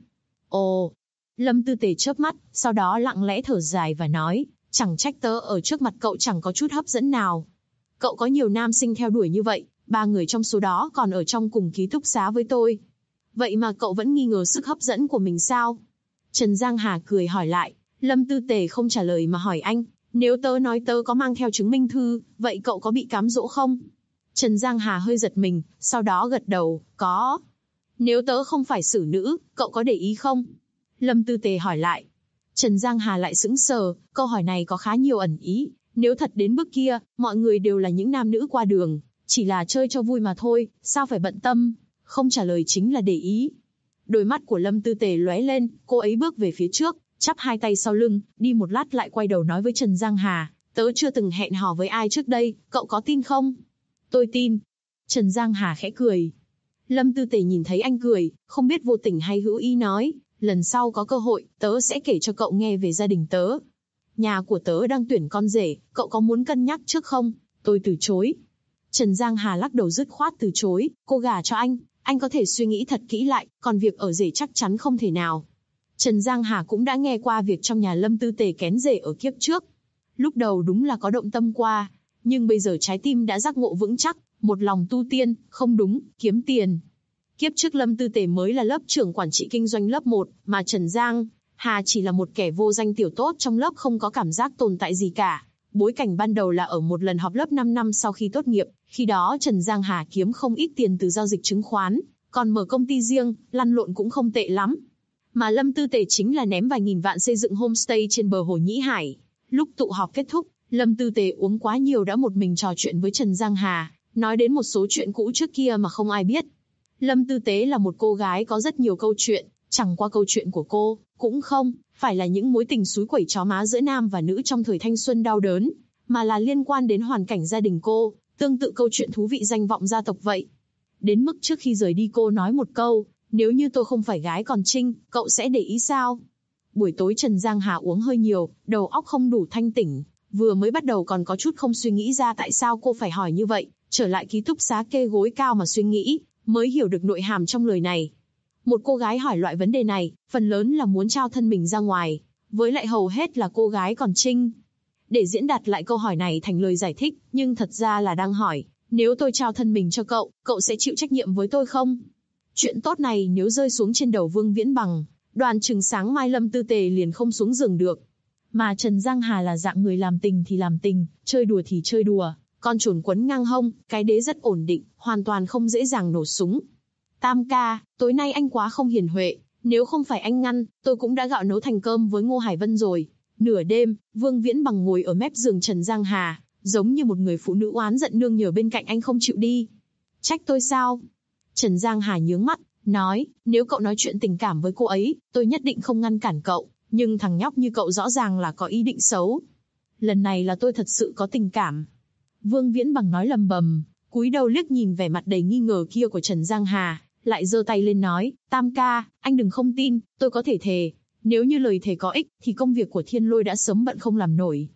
Ồ. Lâm Tư Tề chớp mắt, sau đó lặng lẽ thở dài và nói, chẳng trách tớ ở trước mặt cậu chẳng có chút hấp dẫn nào. Cậu có nhiều nam sinh theo đuổi như vậy, 3 người trong số đó còn ở trong cùng ký túc xá với tôi. Vậy mà cậu vẫn nghi ngờ sức hấp dẫn của mình sao? Trần Giang Hà cười hỏi lại. Lâm Tư Tề không trả lời mà hỏi anh, nếu tớ nói tớ có mang theo chứng minh thư, vậy cậu có bị cám dỗ không? Trần Giang Hà hơi giật mình, sau đó gật đầu, có. Nếu tớ không phải xử nữ, cậu có để ý không? Lâm Tư Tề hỏi lại. Trần Giang Hà lại sững sờ, câu hỏi này có khá nhiều ẩn ý. Nếu thật đến bước kia, mọi người đều là những nam nữ qua đường, chỉ là chơi cho vui mà thôi, sao phải bận tâm? Không trả lời chính là để ý. Đôi mắt của Lâm Tư Tề lóe lên, cô ấy bước về phía trước, chắp hai tay sau lưng, đi một lát lại quay đầu nói với Trần Giang Hà, tớ chưa từng hẹn hò với ai trước đây, cậu có tin không? Tôi tin. Trần Giang Hà khẽ cười. Lâm Tư Tề nhìn thấy anh cười, không biết vô tình hay hữu ý nói, lần sau có cơ hội, tớ sẽ kể cho cậu nghe về gia đình tớ. Nhà của tớ đang tuyển con rể, cậu có muốn cân nhắc trước không? Tôi từ chối. Trần Giang Hà lắc đầu dứt khoát từ chối, cô gả cho anh có thể suy nghĩ thật kỹ lại, còn việc ở rể chắc chắn không thể nào. Trần Giang Hà cũng đã nghe qua việc trong nhà Lâm Tư Tề kén rể ở kiếp trước. Lúc đầu đúng là có động tâm qua, nhưng bây giờ trái tim đã giác ngộ vững chắc, một lòng tu tiên, không đúng, kiếm tiền. Kiếp trước Lâm Tư Tề mới là lớp trưởng quản trị kinh doanh lớp 1, mà Trần Giang Hà chỉ là một kẻ vô danh tiểu tốt trong lớp không có cảm giác tồn tại gì cả. Bối cảnh ban đầu là ở một lần họp lớp 5 năm sau khi tốt nghiệp, khi đó Trần Giang Hà kiếm không ít tiền từ giao dịch chứng khoán, còn mở công ty riêng, lăn lộn cũng không tệ lắm. Mà Lâm Tư Tề chính là ném vài nghìn vạn xây dựng homestay trên bờ hồ Nhĩ Hải. Lúc tụ họp kết thúc, Lâm Tư Tề uống quá nhiều đã một mình trò chuyện với Trần Giang Hà, nói đến một số chuyện cũ trước kia mà không ai biết. Lâm Tư Tế là một cô gái có rất nhiều câu chuyện, chẳng qua câu chuyện của cô, cũng không phải là những mối tình xúi quẩy chó má giữa nam và nữ trong thời thanh xuân đau đớn, mà là liên quan đến hoàn cảnh gia đình cô, tương tự câu chuyện thú vị danh vọng gia tộc vậy. Đến mức trước khi rời đi cô nói một câu, nếu như tôi không phải gái còn trinh, cậu sẽ để ý sao? Buổi tối Trần Giang Hà uống hơi nhiều, đầu óc không đủ thanh tỉnh, vừa mới bắt đầu còn có chút không suy nghĩ ra tại sao cô phải hỏi như vậy, trở lại ký túc xá kê gối cao mà suy nghĩ, mới hiểu được nội hàm trong lời này. Một cô gái hỏi loại vấn đề này, phần lớn là muốn trao thân mình ra ngoài, với lại hầu hết là cô gái còn trinh. Để diễn đạt lại câu hỏi này thành lời giải thích, nhưng thật ra là đang hỏi, nếu tôi trao thân mình cho cậu, cậu sẽ chịu trách nhiệm với tôi không? Chuyện tốt này nếu rơi xuống trên đầu Vương Viễn Bằng, đoán chừng sáng mai Lâm Tư Tề liền không xuống giường được. Mà Trần Giang Hà là dạng người làm tình thì làm tình, chơi đùa thì chơi đùa, con chồn quấn ngang hông, cái đế rất ổn định, hoàn toàn không dễ dàng nổ súng. Tam ca, tối nay anh quá không hiền huệ, nếu không phải anh ngăn, tôi cũng đã gạo nấu thành cơm với Ngô Hải Vân rồi. Nửa đêm, Vương Viễn Bằng ngồi ở mép giường Trần Giang Hà, giống như một người phụ nữ oán giận nương nhờ bên cạnh anh không chịu đi. Trách tôi sao? Trần Giang Hà nhướng mắt, nói, nếu cậu nói chuyện tình cảm với cô ấy, tôi nhất định không ngăn cản cậu, nhưng thằng nhóc như cậu rõ ràng là có ý định xấu. Lần này là tôi thật sự có tình cảm. Vương Viễn Bằng nói lầm bầm, cúi đầu liếc nhìn vẻ mặt đầy nghi ngờ kia của Trần Giang Hà, lại giơ tay lên nói, Tam ca, anh đừng không tin, tôi có thể thề. Nếu như lời thề có ích, thì công việc của Thiên Lôi đã sớm bận không làm nổi.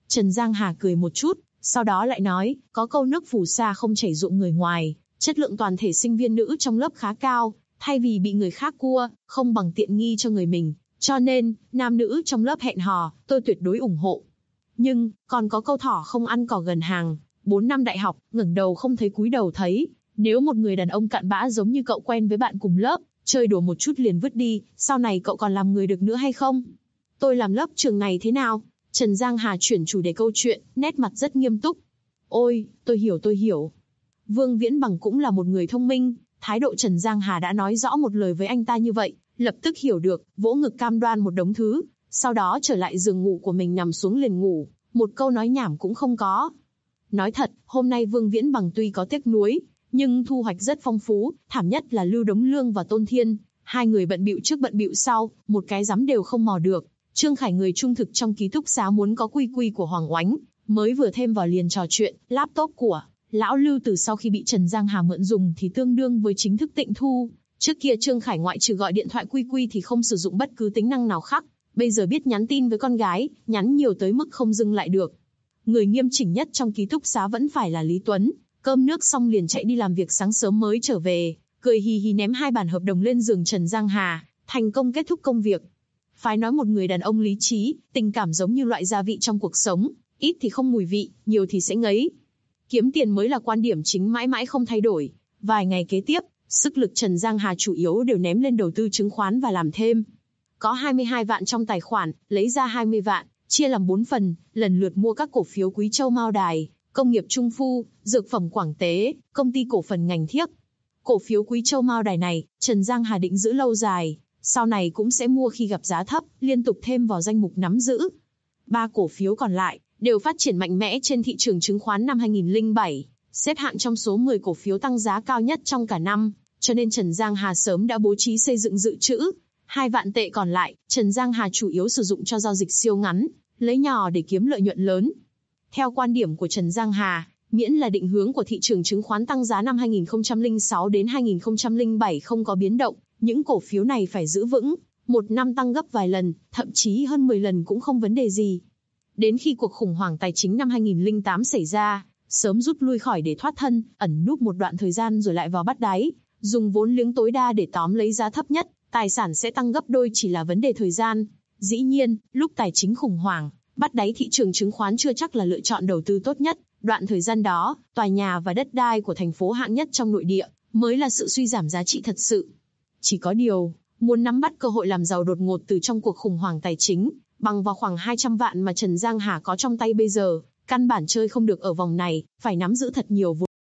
Trần Giang Hà cười một chút, sau đó lại nói, có câu nước phù sa không chảy ruộng người ngoài, chất lượng toàn thể sinh viên nữ trong lớp khá cao, thay vì bị người khác cua, không bằng tiện nghi cho người mình, cho nên, nam nữ trong lớp hẹn hò, tôi tuyệt đối ủng hộ. Nhưng, còn có câu thỏ không ăn cỏ gần hàng, 4 năm đại học, ngẩng đầu không thấy cúi đầu thấy, nếu một người đàn ông cặn bã giống như cậu quen với bạn cùng lớp, chơi đùa một chút liền vứt đi, sau này cậu còn làm người được nữa hay không? Tôi làm lớp trường này thế nào? Trần Giang Hà chuyển chủ đề câu chuyện, nét mặt rất nghiêm túc. Ôi, tôi hiểu. Vương Viễn Bằng cũng là một người thông minh, thái độ Trần Giang Hà đã nói rõ một lời với anh ta như vậy, lập tức hiểu được, vỗ ngực cam đoan một đống thứ, sau đó trở lại giường ngủ của mình nằm xuống liền ngủ, một câu nói nhảm cũng không có. Nói thật, hôm nay Vương Viễn Bằng tuy có tiếc nuối, nhưng thu hoạch rất phong phú, thảm nhất là Lưu Đống Lương và Tôn Thiên, hai người bận bịu trước bận bịu sau, một cái giám đều không mò được. Trương Khải người trung thực trong ký túc xá muốn có quy của Hoàng Oánh, mới vừa thêm vào liền trò chuyện, laptop của lão Lưu từ sau khi bị Trần Giang Hà mượn dùng thì tương đương với chính thức tịnh thu. Trước kia Trương Khải ngoại trừ gọi điện thoại quy thì không sử dụng bất cứ tính năng nào khác, bây giờ biết nhắn tin với con gái, nhắn nhiều tới mức không dừng lại được. Người nghiêm chỉnh nhất trong ký túc xá vẫn phải là Lý Tuấn, cơm nước xong liền chạy đi làm việc sáng sớm mới trở về, cười hì hì ném 2 bản hợp đồng lên giường Trần Giang Hà, thành công kết thúc công việc. Phải nói một người đàn ông lý trí, tình cảm giống như loại gia vị trong cuộc sống, ít thì không mùi vị, nhiều thì sẽ ngấy. Kiếm tiền mới là quan điểm chính mãi mãi không thay đổi. Vài ngày kế tiếp, sức lực Trần Giang Hà chủ yếu đều ném lên đầu tư chứng khoán và làm thêm. Có 22 vạn trong tài khoản, lấy ra 20 vạn, chia làm 4 phần, lần lượt mua các cổ phiếu Quý Châu Mao Đài, Công nghiệp Trung Phu, Dược phẩm Quảng Tế, Công ty cổ phần ngành thiếc. Cổ phiếu Quý Châu Mao Đài này, Trần Giang Hà định giữ lâu dài, sau này cũng sẽ mua khi gặp giá thấp, liên tục thêm vào danh mục nắm giữ. 3 cổ phiếu còn lại đều phát triển mạnh mẽ trên thị trường chứng khoán năm 2007, xếp hạng trong số 10 cổ phiếu tăng giá cao nhất trong cả năm, cho nên Trần Giang Hà sớm đã bố trí xây dựng dự trữ. 2 vạn tệ còn lại, Trần Giang Hà chủ yếu sử dụng cho giao dịch siêu ngắn, lấy nhỏ để kiếm lợi nhuận lớn. Theo quan điểm của Trần Giang Hà, miễn là định hướng của thị trường chứng khoán tăng giá năm 2006 đến 2007 không có biến động, những cổ phiếu này phải giữ vững, một năm tăng gấp vài lần, thậm chí hơn 10 lần cũng không vấn đề gì. Đến khi cuộc khủng hoảng tài chính năm 2008 xảy ra, sớm rút lui khỏi để thoát thân, ẩn núp một đoạn thời gian rồi lại vào bắt đáy, dùng vốn liếng tối đa để tóm lấy giá thấp nhất, tài sản sẽ tăng gấp đôi chỉ là vấn đề thời gian. Dĩ nhiên, lúc tài chính khủng hoảng, bắt đáy thị trường chứng khoán chưa chắc là lựa chọn đầu tư tốt nhất. Đoạn thời gian đó, tòa nhà và đất đai của thành phố hạng nhất trong nội địa mới là sự suy giảm giá trị thật sự. Chỉ có điều, muốn nắm bắt cơ hội làm giàu đột ngột từ trong cuộc khủng hoảng tài chính, bằng vào khoảng 200 vạn mà Trần Giang Hà có trong tay bây giờ, căn bản chơi không được ở vòng này, phải nắm giữ thật nhiều vốn.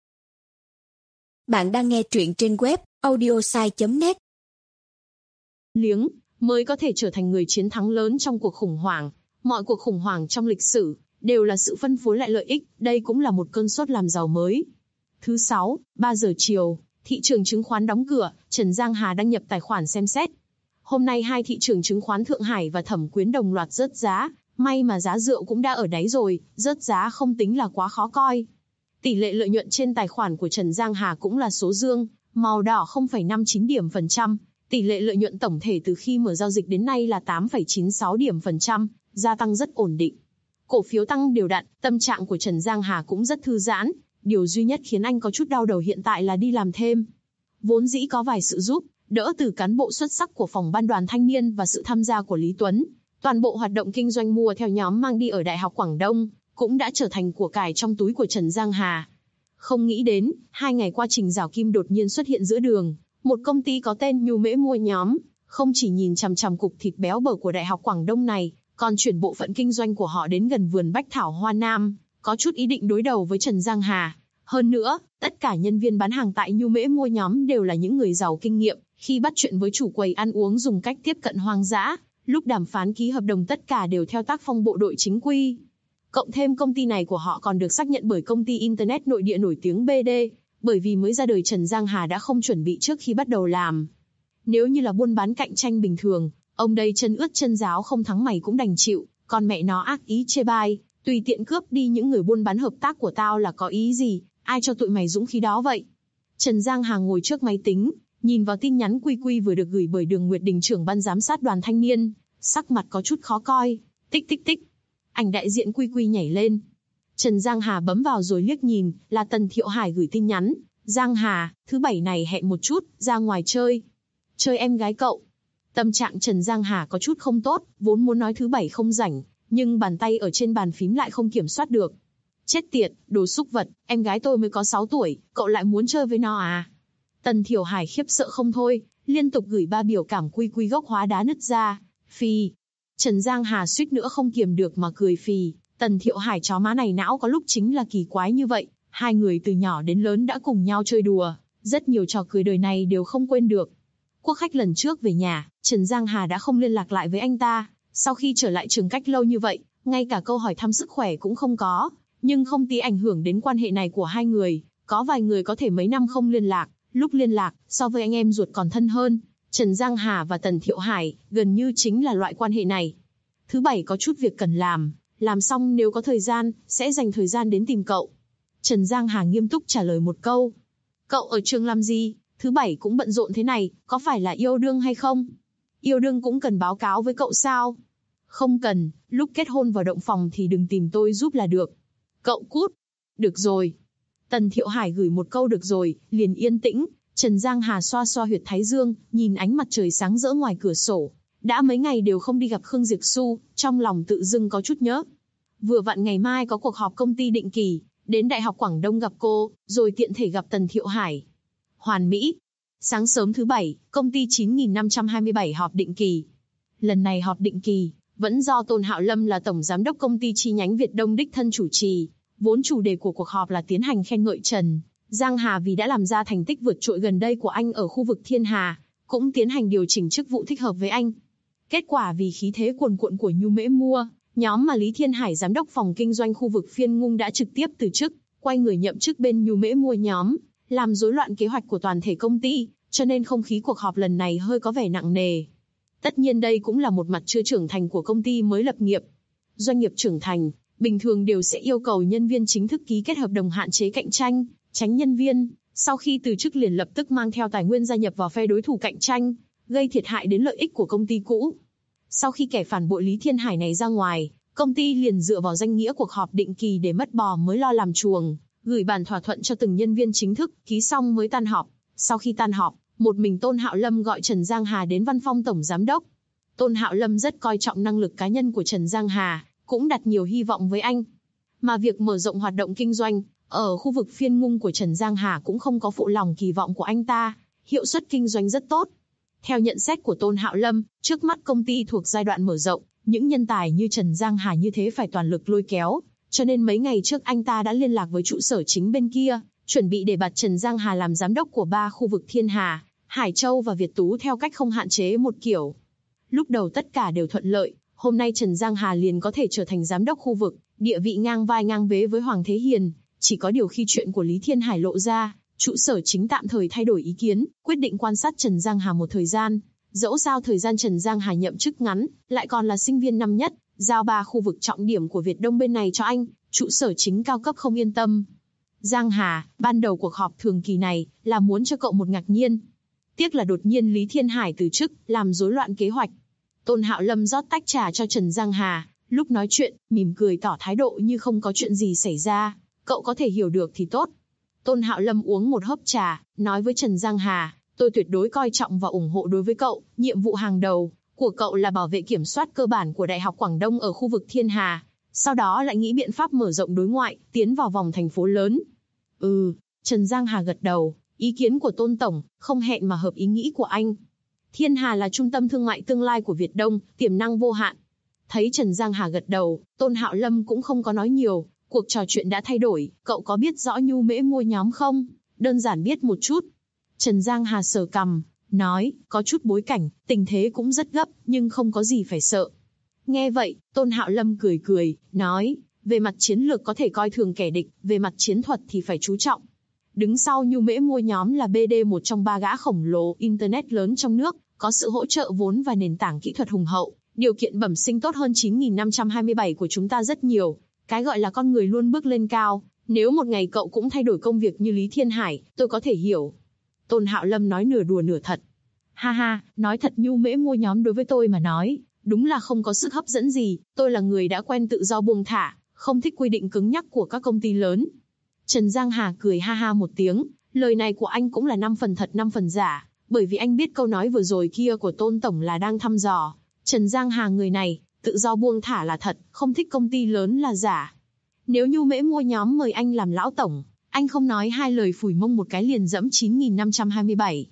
Bạn đang nghe truyện trên web audiosai.net. Liếng mới có thể trở thành người chiến thắng lớn trong cuộc khủng hoảng. Mọi cuộc khủng hoảng trong lịch sử đều là sự phân phối lại lợi ích, đây cũng là một cơn sốt làm giàu mới. Thứ 6, 3 giờ chiều, thị trường chứng khoán đóng cửa, Trần Giang Hà đăng nhập tài khoản xem xét. Hôm nay hai thị trường chứng khoán Thượng Hải và Thẩm Quyến đồng loạt rớt giá, may mà giá rượu cũng đã ở đáy rồi, rớt giá không tính là quá khó coi. Tỷ lệ lợi nhuận trên tài khoản của Trần Giang Hà cũng là số dương, màu đỏ 0,59%, tỷ lệ lợi nhuận tổng thể từ khi mở giao dịch đến nay là 8,96%, gia tăng rất ổn định. Cổ phiếu tăng đều đặn, tâm trạng của Trần Giang Hà cũng rất thư giãn, điều duy nhất khiến anh có chút đau đầu hiện tại là đi làm thêm. Vốn dĩ có vài sự giúp đỡ từ cán bộ xuất sắc của phòng ban đoàn thanh niên và sự tham gia của Lý Tuấn, toàn bộ hoạt động kinh doanh mua theo nhóm mang đi ở Đại học Quảng Đông cũng đã trở thành của cải trong túi của Trần Giang Hà. Không nghĩ đến, 2 ngày qua Trình Giảo Kim đột nhiên xuất hiện giữa đường, một công ty có tên Nhu Mễ mua nhóm, không chỉ nhìn chằm chằm cục thịt béo bở của Đại học Quảng Đông này, còn chuyển bộ phận kinh doanh của họ đến gần vườn Bách Thảo Hoa Nam, có chút ý định đối đầu với Trần Giang Hà. Hơn nữa, tất cả nhân viên bán hàng tại Nhu Mễ mua nhóm đều là những người giàu kinh nghiệm, khi bắt chuyện với chủ quầy ăn uống dùng cách tiếp cận hoang dã, lúc đàm phán ký hợp đồng tất cả đều theo tác phong bộ đội chính quy. Cộng thêm công ty này của họ còn được xác nhận bởi công ty Internet nội địa nổi tiếng BD, bởi vì mới ra đời Trần Giang Hà đã không chuẩn bị trước khi bắt đầu làm. Nếu như là buôn bán cạnh tranh bình thường, ông đây chân ướt chân ráo không thắng mày cũng đành chịu, còn mẹ nó ác ý chê bai, tùy tiện cướp đi những người buôn bán hợp tác của tao là có ý gì, ai cho tụi mày dũng khí đó vậy? Trần Giang Hà ngồi trước máy tính, nhìn vào tin nhắn quy vừa được gửi bởi Đường Nguyệt Đình trưởng ban giám sát đoàn thanh niên, sắc mặt có chút khó coi. Tích tích tích. ảnh đại diện Quy Quy nhảy lên. Trần Giang Hà bấm vào rồi liếc nhìn, là Tần Thiệu Hải gửi tin nhắn. Giang Hà, thứ bảy này hẹn một chút, ra ngoài chơi. Chơi em gái cậu. Tâm trạng Trần Giang Hà có chút không tốt, vốn muốn nói thứ bảy không rảnh, nhưng bàn tay ở trên bàn phím lại không kiểm soát được. Chết tiệt, đồ xúc vật, em gái tôi mới có 6 tuổi, cậu lại muốn chơi với nó à? Tần Thiệu Hải khiếp sợ không thôi, liên tục gửi 3 biểu cảm Quy Quy gốc hóa đá nứt ra. Phì. Trần Giang Hà suýt nữa không kiềm được mà cười phì. Tần Thiệu Hải chó má này não có lúc chính là kỳ quái như vậy. Hai người từ nhỏ đến lớn đã cùng nhau chơi đùa, rất nhiều trò cười đời này đều không quên được. Quốc khách lần trước về nhà, Trần Giang Hà đã không liên lạc lại với anh ta. Sau khi trở lại trường cách lâu như vậy, ngay cả câu hỏi thăm sức khỏe cũng không có. Nhưng không tí ảnh hưởng đến quan hệ này của hai người. Có vài người có thể mấy năm không liên lạc, lúc liên lạc, so với anh em ruột còn thân hơn. Trần Giang Hà và Tần Thiệu Hải gần như chính là loại quan hệ này. Thứ bảy có chút việc cần làm xong nếu có thời gian, sẽ dành thời gian đến tìm cậu. Trần Giang Hà nghiêm túc trả lời một câu. Cậu ở trường làm gì? Thứ bảy cũng bận rộn thế này, có phải là yêu đương hay không? Yêu đương cũng cần báo cáo với cậu sao? Không cần, lúc kết hôn vào động phòng thì đừng tìm tôi giúp là được. Cậu cút. Được rồi. Tần Thiệu Hải gửi một câu được rồi, liền yên tĩnh. Trần Giang Hà xoa xoa huyệt thái dương, nhìn ánh mặt trời sáng rỡ ngoài cửa sổ. Đã mấy ngày đều không đi gặp Khương Diệp Xu, trong lòng tự dưng có chút nhớ. Vừa vặn ngày mai có cuộc họp công ty định kỳ, đến Đại học Quảng Đông gặp cô, rồi tiện thể gặp Tần Thiệu Hải. Hoàn mỹ. Sáng sớm thứ bảy, công ty 9527 họp định kỳ. Lần này họp định kỳ, vẫn do Tôn Hạo Lâm là tổng giám đốc công ty chi nhánh Việt Đông đích thân chủ trì. Vốn chủ đề của cuộc họp là tiến hành khen ngợi Trần Giang Hà vì đã làm ra thành tích vượt trội gần đây của anh ở khu vực Thiên Hà, cũng tiến hành điều chỉnh chức vụ thích hợp với anh. Kết quả vì khí thế cuồn cuộn của Nhu Mễ Mua, nhóm mà Lý Thiên Hải giám đốc phòng kinh doanh khu vực Phiên Ngung đã trực tiếp từ chức, quay người nhậm chức bên Nhu Mễ Mua nhóm, làm rối loạn kế hoạch của toàn thể công ty, cho nên không khí cuộc họp lần này hơi có vẻ nặng nề. Tất nhiên đây cũng là một mặt chưa trưởng thành của công ty mới lập nghiệp. Doanh nghiệp trưởng thành, bình thường đều sẽ yêu cầu nhân viên chính thức ký kết hợp đồng hạn chế cạnh tranh, tránh nhân viên sau khi từ chức liền lập tức mang theo tài nguyên gia nhập vào phe đối thủ cạnh tranh, gây thiệt hại đến lợi ích của công ty cũ. Sau khi kẻ phản bội Lý Thiên Hải này ra ngoài, công ty liền dựa vào danh nghĩa cuộc họp định kỳ để mất bò mới lo làm chuồng, gửi bản thỏa thuận cho từng nhân viên chính thức, ký xong mới tan họp. Sau khi tan họp, một mình Tôn Hạo Lâm gọi Trần Giang Hà đến văn phòng tổng giám đốc. Tôn Hạo Lâm rất coi trọng năng lực cá nhân của Trần Giang Hà, cũng đặt nhiều hy vọng với anh. Mà việc mở rộng hoạt động kinh doanh ở khu vực Phiên Ngung của Trần Giang Hà cũng không có phụ lòng kỳ vọng của anh ta, hiệu suất kinh doanh rất tốt. Theo nhận xét của Tôn Hạo Lâm, trước mắt công ty thuộc giai đoạn mở rộng, những nhân tài như Trần Giang Hà như thế phải toàn lực lôi kéo, cho nên mấy ngày trước anh ta đã liên lạc với trụ sở chính bên kia, chuẩn bị để bạt Trần Giang Hà làm giám đốc của 3 khu vực Thiên Hà, Hải Châu và Việt Tú theo cách không hạn chế một kiểu. Lúc đầu tất cả đều thuận lợi, hôm nay Trần Giang Hà liền có thể trở thành giám đốc khu vực, địa vị ngang vai ngang vế với Hoàng Thế Hiền, chỉ có điều khi chuyện của Lý Thiên Hải lộ ra, trụ sở chính tạm thời thay đổi ý kiến, quyết định quan sát Trần Giang Hà một thời gian. Dẫu sao thời gian Trần Giang Hà nhậm chức ngắn, lại còn là sinh viên năm nhất, giao 3 khu vực trọng điểm của Việt Đông bên này cho anh, trụ sở chính cao cấp không yên tâm. Giang Hà, ban đầu cuộc họp thường kỳ này là muốn cho cậu một ngạc nhiên. Tiếc là đột nhiên Lý Thiên Hải từ chức, làm rối loạn kế hoạch. Tôn Hạo Lâm rót tách trà cho Trần Giang Hà, lúc nói chuyện, mỉm cười tỏ thái độ như không có chuyện gì xảy ra. Cậu có thể hiểu được thì tốt. Tôn Hạo Lâm uống một hớp trà, nói với Trần Giang Hà, tôi tuyệt đối coi trọng và ủng hộ đối với cậu, nhiệm vụ hàng đầu của cậu là bảo vệ kiểm soát cơ bản của Đại học Quảng Đông ở khu vực Thiên Hà, sau đó lại nghĩ biện pháp mở rộng đối ngoại, tiến vào vòng thành phố lớn. Trần Giang Hà gật đầu, ý kiến của Tôn Tổng, không hẹn mà hợp ý nghĩ của anh. Thiên Hà là trung tâm thương mại tương lai của Việt Đông, tiềm năng vô hạn. Thấy Trần Giang Hà gật đầu, Tôn Hạo Lâm cũng không có nói nhiều, cuộc trò chuyện đã thay đổi, cậu có biết rõ Nhu Mễ Mua nhóm không? Đơn giản biết một chút. Trần Giang Hà sờ cằm, nói, có chút bối cảnh, tình thế cũng rất gấp, nhưng không có gì phải sợ. Nghe vậy, Tôn Hạo Lâm cười cười, nói, về mặt chiến lược có thể coi thường kẻ địch, về mặt chiến thuật thì phải chú trọng. Đứng sau Nhu Mễ Mua nhóm là BD, một trong 3 gã khổng lồ Internet lớn trong nước, có sự hỗ trợ vốn và nền tảng kỹ thuật hùng hậu, điều kiện bẩm sinh tốt hơn 9527 của chúng ta rất nhiều. Cái gọi là con người luôn bước lên cao, nếu một ngày cậu cũng thay đổi công việc như Lý Thiên Hải, tôi có thể hiểu. Tôn Hạo Lâm nói nửa đùa nửa thật. Ha ha, nói thật Nhu Mễ Mua nhóm đối với tôi mà nói, Đúng là không có sức hấp dẫn gì, tôi là người đã quen tự do buông thả, không thích quy định cứng nhắc của các công ty lớn. Trần Giang Hà cười ha ha một tiếng, lời này của anh cũng là 5 phần thật 5 phần giả, bởi vì anh biết câu nói vừa rồi kia của Tôn Tổng là đang thăm dò. Trần Giang Hà người này, tự do buông thả là thật, không thích công ty lớn là giả. Nếu Nhu Mễ mua nhóm mời anh làm lão tổng, anh không nói hai lời phủi mông một cái liền dẫm 9.527.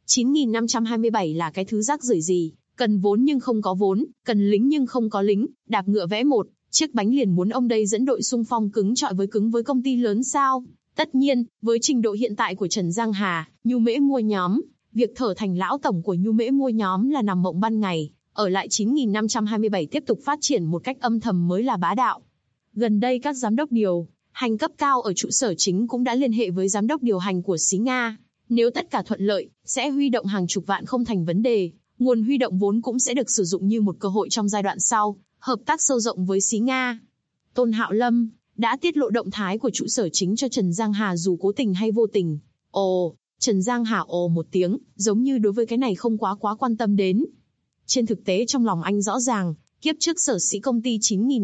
9.527 là cái thứ rác rưởi gì, cần vốn nhưng không có vốn, cần lính nhưng không có lính, đạp ngựa vẽ một chiếc bánh liền muốn ông đây dẫn đội xung phong cứng với công ty lớn sao? Tất nhiên, với trình độ hiện tại của Trần Giang Hà, Nhu Mễ mua nhóm, việc thở thành lão tổng của Nhu Mễ mua nhóm là nằm mộng ban ngày, ở lại 9.527 tiếp tục phát triển một cách âm thầm mới là bá đạo. Gần đây các giám đốc điều hành cấp cao ở trụ sở chính cũng đã liên hệ với giám đốc điều hành của xí Nga. Nếu tất cả thuận lợi, sẽ huy động hàng chục vạn không thành vấn đề, nguồn huy động vốn cũng sẽ được sử dụng như một cơ hội trong giai đoạn sau, hợp tác sâu rộng với xí Nga. Tôn Hạo Lâm đã tiết lộ động thái của trụ sở chính cho Trần Giang Hà dù cố tình hay vô tình. Ồ, Trần Giang Hà ồ một tiếng, giống như đối với cái này không quá quan tâm đến. Trên thực tế trong lòng anh rõ ràng, kiếp trước sở sĩ công ty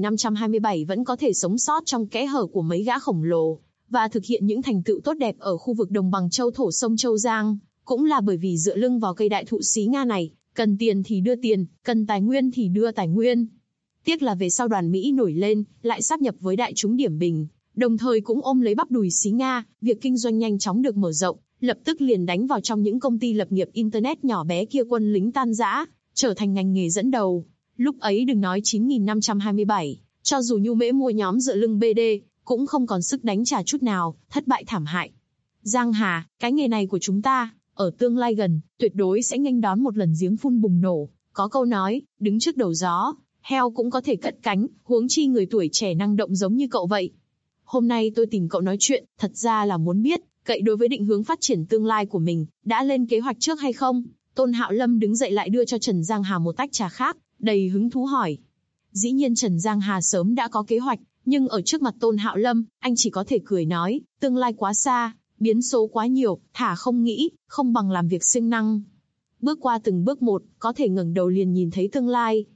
9.527 vẫn có thể sống sót trong kẽ hở của mấy gã khổng lồ, và thực hiện những thành tựu tốt đẹp ở khu vực đồng bằng châu thổ sông Châu Giang, cũng là bởi vì dựa lưng vào cây đại thụ xí Nga này, cần tiền thì đưa tiền, cần tài nguyên thì đưa tài nguyên. Tiếc là về sau đoàn Mỹ nổi lên, lại sáp nhập với đại chúng Điểm Bình, đồng thời cũng ôm lấy bắp đùi xí Nga, việc kinh doanh nhanh chóng được mở rộng, lập tức liền đánh vào trong những công ty lập nghiệp Internet nhỏ bé kia quân lính tan rã, trở thành ngành nghề dẫn đầu. Lúc ấy đừng nói 9.527, cho dù Nhu Mễ mua nhóm dựa lưng BD, cũng không còn sức đánh trả chút nào, thất bại thảm hại. Giang Hà, cái nghề này của chúng ta, ở tương lai gần, tuyệt đối sẽ nghênh đón một lần giếng phun bùng nổ. Có câu nói, đứng trước đầu gió, heo cũng có thể cất cánh, huống chi người tuổi trẻ năng động giống như cậu vậy. Hôm nay tôi tìm cậu nói chuyện, thật ra là muốn biết, cậy đối với định hướng phát triển tương lai của mình, đã lên kế hoạch trước hay không? Tôn Hạo Lâm đứng dậy lại đưa cho Trần Giang Hà một tách trà khác, đầy hứng thú hỏi. Dĩ nhiên Trần Giang Hà sớm đã có kế hoạch, nhưng ở trước mặt Tôn Hạo Lâm, anh chỉ có thể cười nói, tương lai quá xa, biến số quá nhiều, thả không nghĩ, không bằng làm việc siêng năng. Bước qua từng bước một, có thể ngẩng đầu liền nhìn thấy tương lai.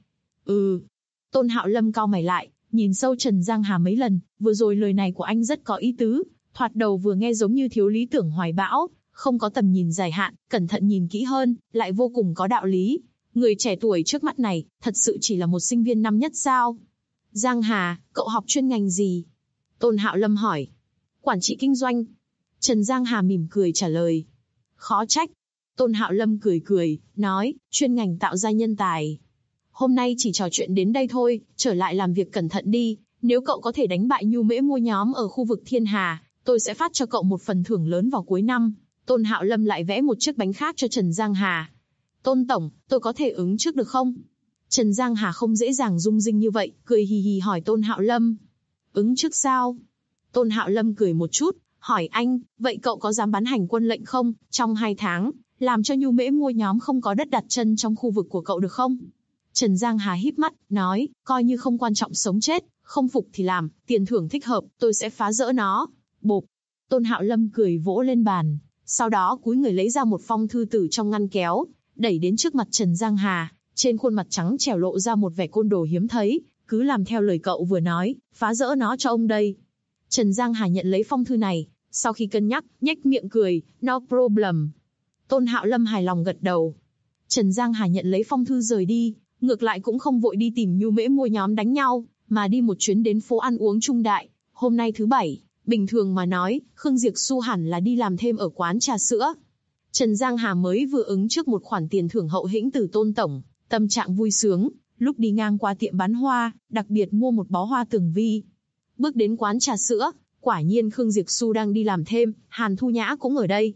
Tôn Hạo Lâm cau mày lại, nhìn sâu Trần Giang Hà mấy lần, vừa rồi lời này của anh rất có ý tứ, thoạt đầu vừa nghe giống như thiếu lý tưởng hoài bão, không có tầm nhìn dài hạn, cẩn thận nhìn kỹ hơn, lại vô cùng có đạo lý. Người trẻ tuổi trước mắt này, thật sự chỉ là một sinh viên năm nhất sao? Giang Hà, cậu học chuyên ngành gì? Tôn Hạo Lâm hỏi. Quản trị kinh doanh. Trần Giang Hà mỉm cười trả lời. Khó trách. Tôn Hạo Lâm cười, nói, chuyên ngành tạo ra nhân tài. Hôm nay chỉ trò chuyện đến đây thôi, trở lại làm việc cẩn thận đi. Nếu cậu có thể đánh bại Nhu Mễ mua nhóm ở khu vực Thiên Hà, tôi sẽ phát cho cậu một phần thưởng lớn vào cuối năm. Tôn Hạo Lâm lại vẽ một chiếc bánh khác cho Trần Giang Hà. Tôn Tổng, tôi có thể ứng trước được không? Trần Giang Hà không dễ dàng rung rinh như vậy, cười hì hì hỏi Tôn Hạo Lâm. Ứng trước sao? Tôn Hạo Lâm cười một chút, hỏi anh, vậy cậu có dám bán hành quân lệnh không, trong 2 tháng, làm cho Nhu Mễ mua nhóm không có đất đặt chân trong khu vực của cậu được không? Trần Giang Hà híp mắt, nói, coi như không quan trọng sống chết, không phục thì làm, tiền thưởng thích hợp, tôi sẽ phá rỡ nó. Bộp. Tôn Hạo Lâm cười vỗ lên bàn, sau đó cúi người lấy ra một phong thư từ trong ngăn kéo, đẩy đến trước mặt Trần Giang Hà, trên khuôn mặt trắng trẻo lộ ra một vẻ côn đồ hiếm thấy, cứ làm theo lời cậu vừa nói, phá rỡ nó cho ông đây. Trần Giang Hà nhận lấy phong thư này, sau khi cân nhắc, nhếch miệng cười, no problem. Tôn Hạo Lâm hài lòng gật đầu. Trần Giang Hà nhận lấy phong thư rời đi, ngược lại cũng không vội đi tìm Nhu Mễ mua nhóm đánh nhau, mà đi một chuyến đến phố ăn uống Trung Đại. Hôm nay thứ Bảy, bình thường mà nói, Khương Diệp Xu hẳn là đi làm thêm ở quán trà sữa. Trần Giang Hà mới vừa ứng trước một khoản tiền thưởng hậu hĩnh từ Tôn Tổng, tâm trạng vui sướng, lúc đi ngang qua tiệm bán hoa, đặc biệt mua một bó hoa tường vi. Bước đến quán trà sữa, quả nhiên Khương Diệp Xu đang đi làm thêm, Hàn Thu Nhã cũng ở đây.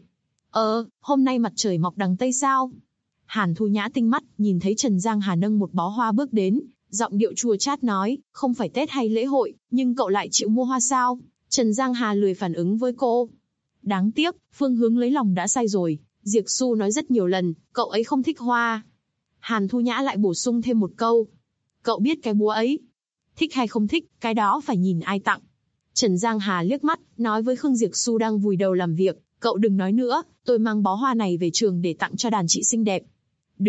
Hôm nay mặt trời mọc đằng Tây sao? Hàn Thu Nhã tinh mắt, nhìn thấy Trần Giang Hà nâng một bó hoa bước đến, giọng điệu chua chát nói, không phải Tết hay lễ hội, nhưng cậu lại chịu mua hoa sao? Trần Giang Hà lười phản ứng với cô. Đáng tiếc, phương hướng lấy lòng đã sai rồi, Diệp Xu nói rất nhiều lần, cậu ấy không thích hoa. Hàn Thu Nhã lại bổ sung thêm một câu. Cậu biết cái búa ấy. Thích hay không thích, cái đó phải nhìn ai tặng. Trần Giang Hà liếc mắt, nói với Khương Diệp Xu đang vùi đầu làm việc, cậu đừng nói nữa, tôi mang bó hoa này về trường để tặng cho đàn chị xinh đẹp. Đừng.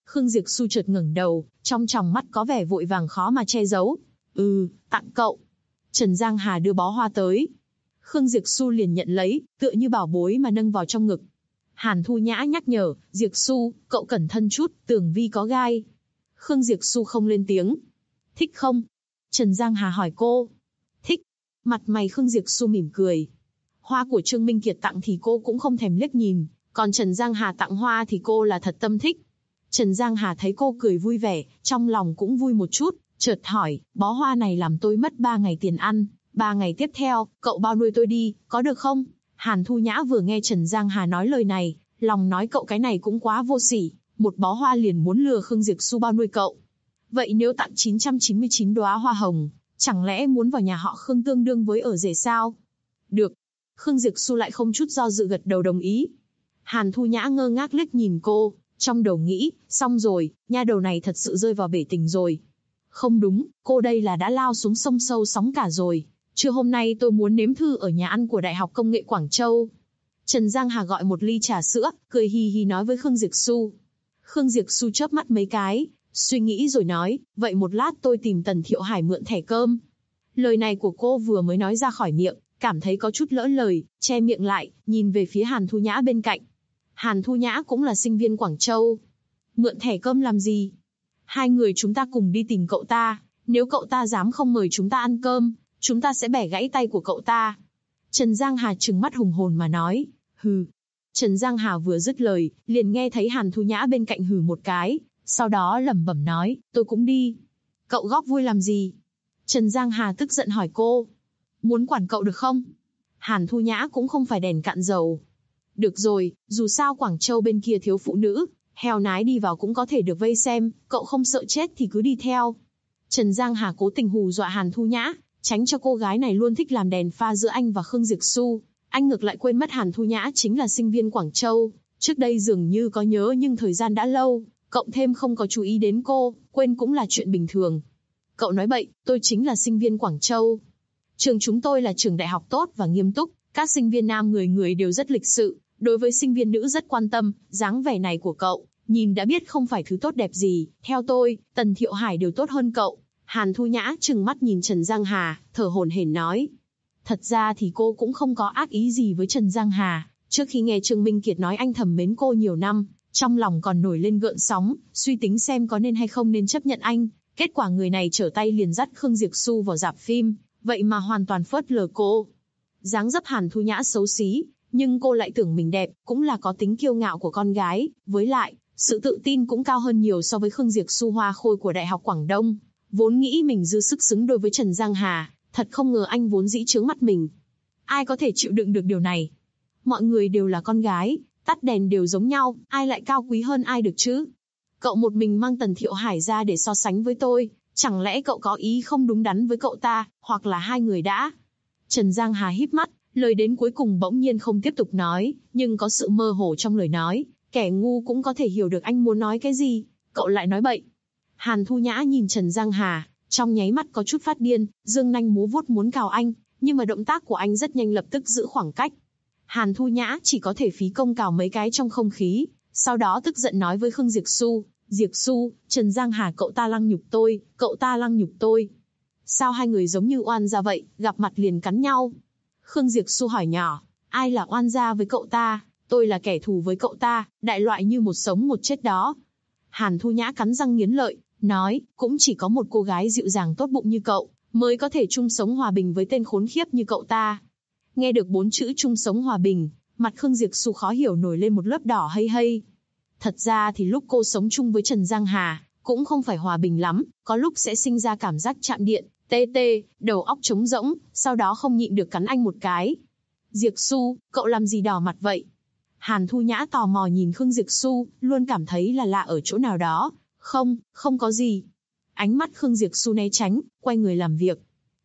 Khương Diệp Xu chợt ngẩng đầu, trong tròng mắt có vẻ vội vàng khó mà che giấu. Tặng cậu. Trần Giang Hà đưa bó hoa tới. Khương Diệp Xu liền nhận lấy, tựa như bảo bối mà nâng vào trong ngực. Hàn Thu Nhã nhắc nhở, Diệp Xu, cậu cẩn thận chút, tường vi có gai. Khương Diệp Xu không lên tiếng. Thích không? Trần Giang Hà hỏi cô. Thích. Mặt mày Khương Diệp Xu mỉm cười. Hoa của Trương Minh Kiệt tặng thì cô cũng không thèm liếc nhìn, còn Trần Giang Hà tặng hoa thì cô là thật tâm thích. Trần Giang Hà thấy cô cười vui vẻ, trong lòng cũng vui một chút, chợt hỏi, bó hoa này làm tôi mất 3 ngày tiền ăn, 3 ngày tiếp theo, cậu bao nuôi tôi đi, có được không? Hàn Thu Nhã vừa nghe Trần Giang Hà nói lời này, lòng nói cậu cái này cũng quá vô sỉ, một bó hoa liền muốn lừa Khương Diệp Xu bao nuôi cậu. Vậy nếu tặng 999 đóa hoa hồng, chẳng lẽ muốn vào nhà họ Khương tương đương với ở rể sao? Được. Khương Diệp Xu lại không chút do dự gật đầu đồng ý. Hàn Thu Nhã ngơ ngác liếc nhìn cô, trong đầu nghĩ, xong rồi, nha đầu này thật sự rơi vào bể tình rồi. Không đúng, cô đây là đã lao xuống sông sâu sóng cả rồi. Trưa hôm nay tôi muốn nếm thử ở nhà ăn của Đại học Công nghệ Quảng Châu. Trần Giang Hà gọi một ly trà sữa, cười hì hì nói với Khương Diệp Xu. Khương Diệp Xu chớp mắt mấy cái, suy nghĩ rồi nói, vậy một lát tôi tìm Tần Thiệu Hải mượn thẻ cơm. Lời này của cô vừa mới nói ra khỏi miệng, cảm thấy có chút lỡ lời, che miệng lại, nhìn về phía Hàn Thu Nhã bên cạnh. Hàn Thu Nhã cũng là sinh viên Quảng Châu. Mượn thẻ cơm làm gì? Hai người chúng ta cùng đi tìm cậu ta, nếu cậu ta dám không mời chúng ta ăn cơm, chúng ta sẽ bẻ gãy tay của cậu ta. Trần Giang Hà trừng mắt hùng hồn mà nói, hừ. Trần Giang Hà vừa dứt lời, liền nghe thấy Hàn Thu Nhã bên cạnh hừ một cái, sau đó lẩm bẩm nói, tôi cũng đi. Cậu góp vui làm gì? Trần Giang Hà tức giận hỏi cô. Muốn quản cậu được không? Hàn Thu Nhã cũng không phải đèn cạn dầu. Được rồi, dù sao Quảng Châu bên kia thiếu phụ nữ, heo nái đi vào cũng có thể được vây xem, cậu không sợ chết thì cứ đi theo. Trần Giang Hà cố tình hù dọa Hàn Thu Nhã, tránh cho cô gái này luôn thích làm đèn pha giữa anh và Khương Diệp Xu. Anh ngược lại quên mất Hàn Thu Nhã chính là sinh viên Quảng Châu, trước đây dường như có nhớ nhưng thời gian đã lâu, cộng thêm không có chú ý đến cô, quên cũng là chuyện bình thường. Cậu nói bậy, tôi chính là sinh viên Quảng Châu. Trường chúng tôi là trường đại học tốt và nghiêm túc, các sinh viên nam người người đều rất lịch sự, đối với sinh viên nữ rất quan tâm, dáng vẻ này của cậu, nhìn đã biết không phải thứ tốt đẹp gì, theo tôi, Tần Thiệu Hải đều tốt hơn cậu. Hàn Thu Nhã trừng mắt nhìn Trần Giang Hà, thở hổn hển nói. Thật ra thì cô cũng không có ác ý gì với Trần Giang Hà, trước khi nghe Trương Minh Kiệt nói anh thầm mến cô nhiều năm, trong lòng còn nổi lên gợn sóng, suy tính xem có nên hay không nên chấp nhận anh. Kết quả người này trở tay liền dắt Khương Diệp Xu vào rạp phim, vậy mà hoàn toàn phớt lờ cô. Dáng dấp Hàn Thu Nhã xấu xí, nhưng cô lại tưởng mình đẹp, cũng là có tính kiêu ngạo của con gái, với lại, sự tự tin cũng cao hơn nhiều so với Khương Diệp Xu hoa khôi của Đại học Quảng Đông. Vốn nghĩ mình dư sức xứng đôi với Trần Giang Hà, thật không ngờ anh vốn dĩ chướng mắt mình. Ai có thể chịu đựng được điều này? Mọi người đều là con gái, tắt đèn đều giống nhau, ai lại cao quý hơn ai được chứ? Cậu một mình mang Tần Thiệu Hải ra để so sánh với tôi, chẳng lẽ cậu có ý không đúng đắn với cậu ta, hoặc là hai người đã? Trần Giang Hà híp mắt, lời đến cuối cùng bỗng nhiên không tiếp tục nói, nhưng có sự mơ hồ trong lời nói, kẻ ngu cũng có thể hiểu được anh muốn nói cái gì, cậu lại nói bậy. Hàn Thu Nhã nhìn Trần Giang Hà, trong nháy mắt có chút phát điên, dương nanh múa vuốt muốn cào anh, nhưng mà động tác của anh rất nhanh lập tức giữ khoảng cách. Hàn Thu Nhã chỉ có thể phí công cào mấy cái trong không khí, sau đó tức giận nói với Khương Diệp Xu, Diệp Xu, Trần Giang Hà cậu ta lăng nhục tôi, cậu ta lăng nhục tôi. Sao hai người giống như oan gia vậy, gặp mặt liền cắn nhau? Khương Diệp Xu hỏi nhỏ, ai là oan gia với cậu ta? Tôi là kẻ thù với cậu ta, đại loại như một sống một chết đó. Hàn Thu Nhã cắn răng nghiến lợi, nói, cũng chỉ có một cô gái dịu dàng tốt bụng như cậu, mới có thể chung sống hòa bình với tên khốn khiếp như cậu ta. Nghe được 4 chữ chung sống hòa bình, mặt Khương Diệp Xu khó hiểu nổi lên một lớp đỏ hây hây. Thật ra thì lúc cô sống chung với Trần Giang Hà, cũng không phải hòa bình lắm, có lúc sẽ sinh ra cảm giác chạm điện, tê tê, đầu óc trống rỗng, sau đó không nhịn được cắn anh một cái. Diệp Xu, cậu làm gì đỏ mặt vậy? Hàn Thu Nhã tò mò nhìn Khương Diệp Xu, luôn cảm thấy là lạ ở chỗ nào đó. Không có gì. Ánh mắt Khương Diệp Xu né tránh, quay người làm việc.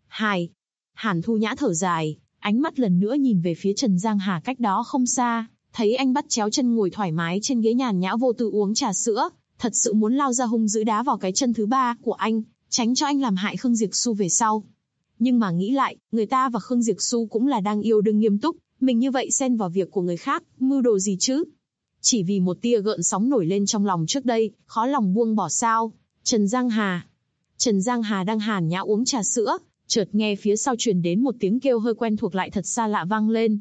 Hàn Thu Nhã thở dài, ánh mắt lần nữa nhìn về phía Trần Giang Hà cách đó không xa, thấy anh bắt chéo chân ngồi thoải mái trên ghế nhàn nhã vô tư uống trà sữa, thật sự muốn lao ra hung dữ đá vào cái chân thứ 3 của anh, tránh cho anh làm hại Khương Diệp Xu về sau. Nhưng mà nghĩ lại, người ta và Khương Diệp Xu cũng là đang yêu đương nghiêm túc, mình như vậy xen vào việc của người khác, mưu đồ gì chứ? Chỉ vì một tia gợn sóng nổi lên trong lòng trước đây, khó lòng buông bỏ sao. Trần Giang Hà. Trần Giang Hà đang hàn nhã uống trà sữa, chợt nghe phía sau truyền đến một tiếng kêu hơi quen thuộc lại thật xa lạ vang lên.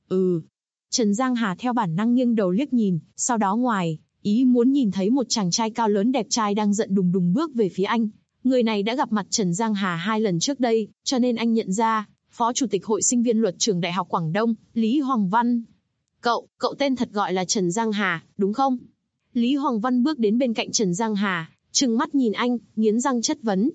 Trần Giang Hà theo bản năng nghiêng đầu liếc nhìn, sau đó ngoài ý muốn nhìn thấy một chàng trai cao lớn đẹp trai đang giận đùng đùng bước về phía anh. Người này đã gặp mặt Trần Giang Hà 2 lần trước đây, cho nên anh nhận ra, Phó Chủ tịch Hội Sinh viên Luật trường Đại học Quảng Đông, Lý Hoàng Văn. Cậu tên thật gọi là Trần Giang Hà, đúng không? Lý Hoàng Văn bước đến bên cạnh Trần Giang Hà, trừng mắt nhìn anh, nghiến răng chất vấn.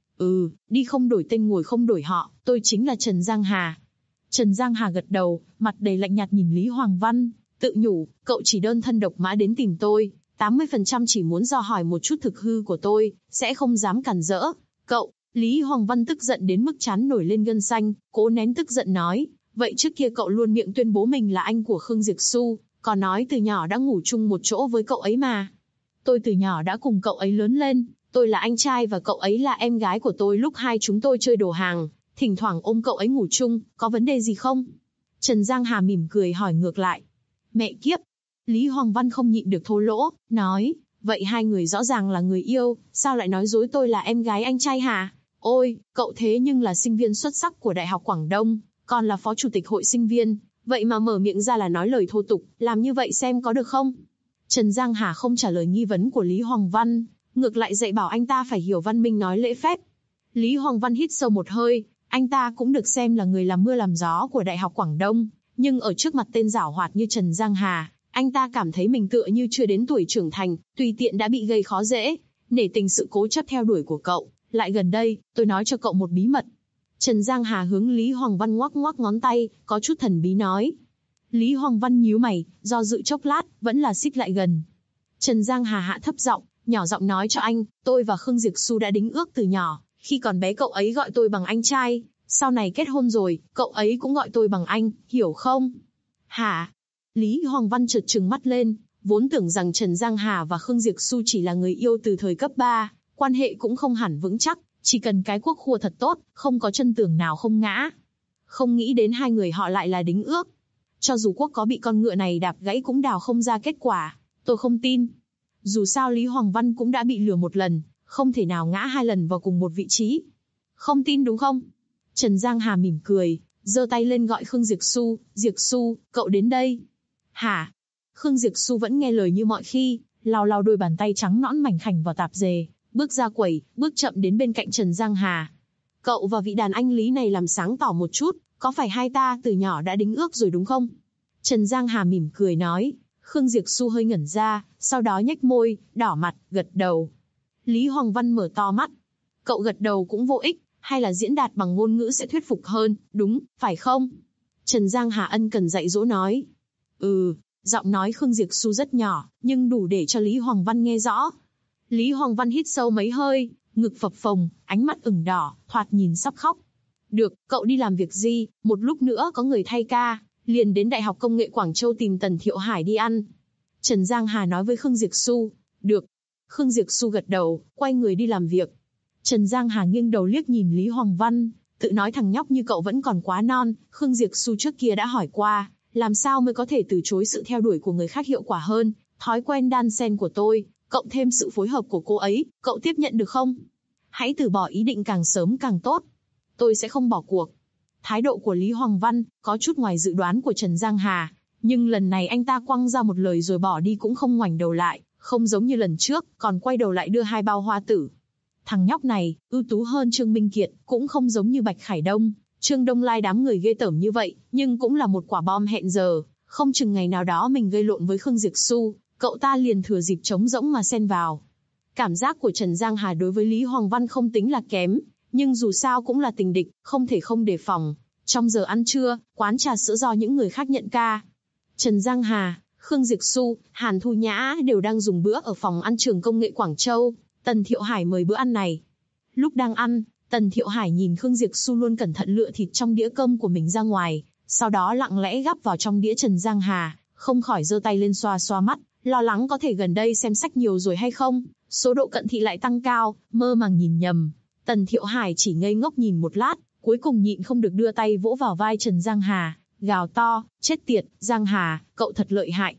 Đi không đổi tên ngồi không đổi họ, tôi chính là Trần Giang Hà. Trần Giang Hà gật đầu, mặt đầy lạnh nhạt nhìn Lý Hoàng Văn, tự nhủ, cậu chỉ đơn thân độc mã đến tìm tôi, 80% chỉ muốn dò hỏi một chút thực hư của tôi, sẽ không dám cản rỡ. Cậu, Lý Hoàng Văn tức giận đến mức trán nổi lên gân xanh, cố nén tức giận nói, vậy trước kia cậu luôn miệng tuyên bố mình là anh của Khương Diệp Xu, còn nói từ nhỏ đã ngủ chung một chỗ với cậu ấy mà. Tôi từ nhỏ đã cùng cậu ấy lớn lên, tôi là anh trai và cậu ấy là em gái của tôi lúc hai chúng tôi chơi đồ hàng, thỉnh thoảng ôm cậu ấy ngủ chung, có vấn đề gì không? Trần Giang Hà mỉm cười hỏi ngược lại. Mẹ kiếp! Lý Hoàng Văn không nhịn được thô lỗ, nói, vậy hai người rõ ràng là người yêu, sao lại nói dối tôi là em gái anh trai hả? Ôi, cậu thế nhưng là sinh viên xuất sắc của Đại học Quảng Đông, còn là Phó Chủ tịch Hội Sinh viên, vậy mà mở miệng ra là nói lời thô tục, làm như vậy xem có được không? Trần Giang Hà không trả lời nghi vấn của Lý Hoàng Văn, ngược lại dạy bảo anh ta phải hiểu văn minh nói lễ phép. Lý Hoàng Văn hít sâu một hơi, anh ta cũng được xem là người làm mưa làm gió của Đại học Quảng Đông, nhưng ở trước mặt tên giảo hoạt như Trần Giang Hà, anh ta cảm thấy mình tựa như chưa đến tuổi trưởng thành, tùy tiện đã bị gây khó dễ, nể tình sự cố chấp theo đuổi của cậu. Lại gần đây, tôi nói cho cậu một bí mật. Trần Giang Hà hướng Lý Hoàng Văn ngoắc ngoắc ngón tay, có chút thần bí nói. Lý Hoàng Văn nhíu mày, do dự chốc lát, vẫn là xích lại gần. Trần Giang Hà hạ thấp giọng, nhỏ giọng nói cho anh, tôi và Khương Diệp Xu đã đính ước từ nhỏ, khi còn bé cậu ấy gọi tôi bằng anh trai, sau này kết hôn rồi, cậu ấy cũng gọi tôi bằng anh, hiểu không? Hả? Lý Hoàng Văn chợt trừng mắt lên, vốn tưởng rằng Trần Giang Hà và Khương Diệp Xu chỉ là người yêu từ thời cấp 3, quan hệ cũng không hẳn vững chắc, chỉ cần cái cuốc khua thật tốt, không có chân tường nào không ngã. Không nghĩ đến hai người họ lại là đính ước. Cho dù cuốc có bị con ngựa này đạp gãy cũng đào không ra kết quả, tôi không tin. Dù sao Lý Hoàng Văn cũng đã bị lừa một lần, không thể nào ngã 2 lần vào cùng một vị trí. Không tin đúng không? Trần Giang Hà mỉm cười, giơ tay lên gọi Khương Diệp Xu, Diệp Xu, cậu đến đây. Hả? Khương Diệp Xu vẫn nghe lời như mọi khi, lau đôi bàn tay trắng nõn mảnh khảnh vào tạp dề, bước ra quầy, bước chậm đến bên cạnh Trần Giang Hà. Cậu và vị đàn anh Lý này làm sáng tỏ một chút, có phải hai ta từ nhỏ đã đính ước rồi đúng không? Trần Giang Hà mỉm cười nói. Khương Diệp Xu hơi ngẩn ra, sau đó nhếch môi, đỏ mặt, gật đầu. Lý Hoàng Văn mở to mắt. Cậu gật đầu cũng vô ích, hay là diễn đạt bằng ngôn ngữ sẽ thuyết phục hơn, đúng, phải không? Trần Giang Hà ân cần dạy dỗ nói. Giọng nói Khương Diệp Xu rất nhỏ, nhưng đủ để cho Lý Hoàng Văn nghe rõ. Lý Hoàng Văn hít sâu mấy hơi, ngực phập phồng, ánh mắt ửng đỏ, thoạt nhìn sắp khóc. Được, cậu đi làm việc gì, một lúc nữa có người thay ca, liền đến Đại học Công nghệ Quảng Châu tìm Tần Thiệu Hải đi ăn. Trần Giang Hà nói với Khương Diệp Xu. Được. Khương Diệp Xu gật đầu, quay người đi làm việc. Trần Giang Hà nghiêng đầu liếc nhìn Lý Hoàng Văn, tự nói thằng nhóc như cậu vẫn còn quá non. Khương Diệp Xu trước kia đã hỏi qua, làm sao mới có thể từ chối sự theo đuổi của người khác hiệu quả hơn, thói quen đan xen của tôi, cộng thêm sự phối hợp của cô ấy, cậu tiếp nhận được không? Hãy từ bỏ ý định càng sớm càng tốt. Tôi sẽ không bỏ cuộc. Thái độ của Lý Hoàng Văn có chút ngoài dự đoán của Trần Giang Hà, nhưng lần này anh ta quăng ra một lời rồi bỏ đi cũng không ngoảnh đầu lại, không giống như lần trước, còn quay đầu lại đưa 2 bao hoa tử. Thằng nhóc này, ưu tú hơn Trương Minh Kiệt, cũng không giống như Bạch Khải Đông, Trương Đông Lai đám người ghê tởm như vậy, nhưng cũng là một quả bom hẹn giờ, không chừng ngày nào đó mình gây lộn với Khương Diệp Xu, cậu ta liền thừa dịp trống rỗng mà xen vào. Cảm giác của Trần Giang Hà đối với Lý Hoàng Văn không tính là kém, nhưng dù sao cũng là tình địch, không thể không đề phòng. Trong giờ ăn trưa, quán trà sữa do những người khác nhận ca. Trần Giang Hà, Khương Diệp Xu, Hàn Thu Nhã đều đang dùng bữa ở phòng ăn trường Công nghệ Quảng Châu. Tần Thiệu Hải mời bữa ăn này. Lúc đang ăn, Tần Thiệu Hải nhìn Khương Diệp Xu luôn cẩn thận lựa thịt trong đĩa cơm của mình ra ngoài, sau đó lặng lẽ gắp vào trong đĩa Trần Giang Hà, không khỏi giơ tay lên xoa xoa mắt, lo lắng có thể gần đây xem sách nhiều rồi hay không, số độ cận thị lại tăng cao, mơ màng nhìn nhầm. Tần Thiệu Hải chỉ ngây ngốc nhìn một lát, cuối cùng nhịn không được đưa tay vỗ vào vai Trần Giang Hà, gào to, chết tiệt, Giang Hà, cậu thật lợi hại.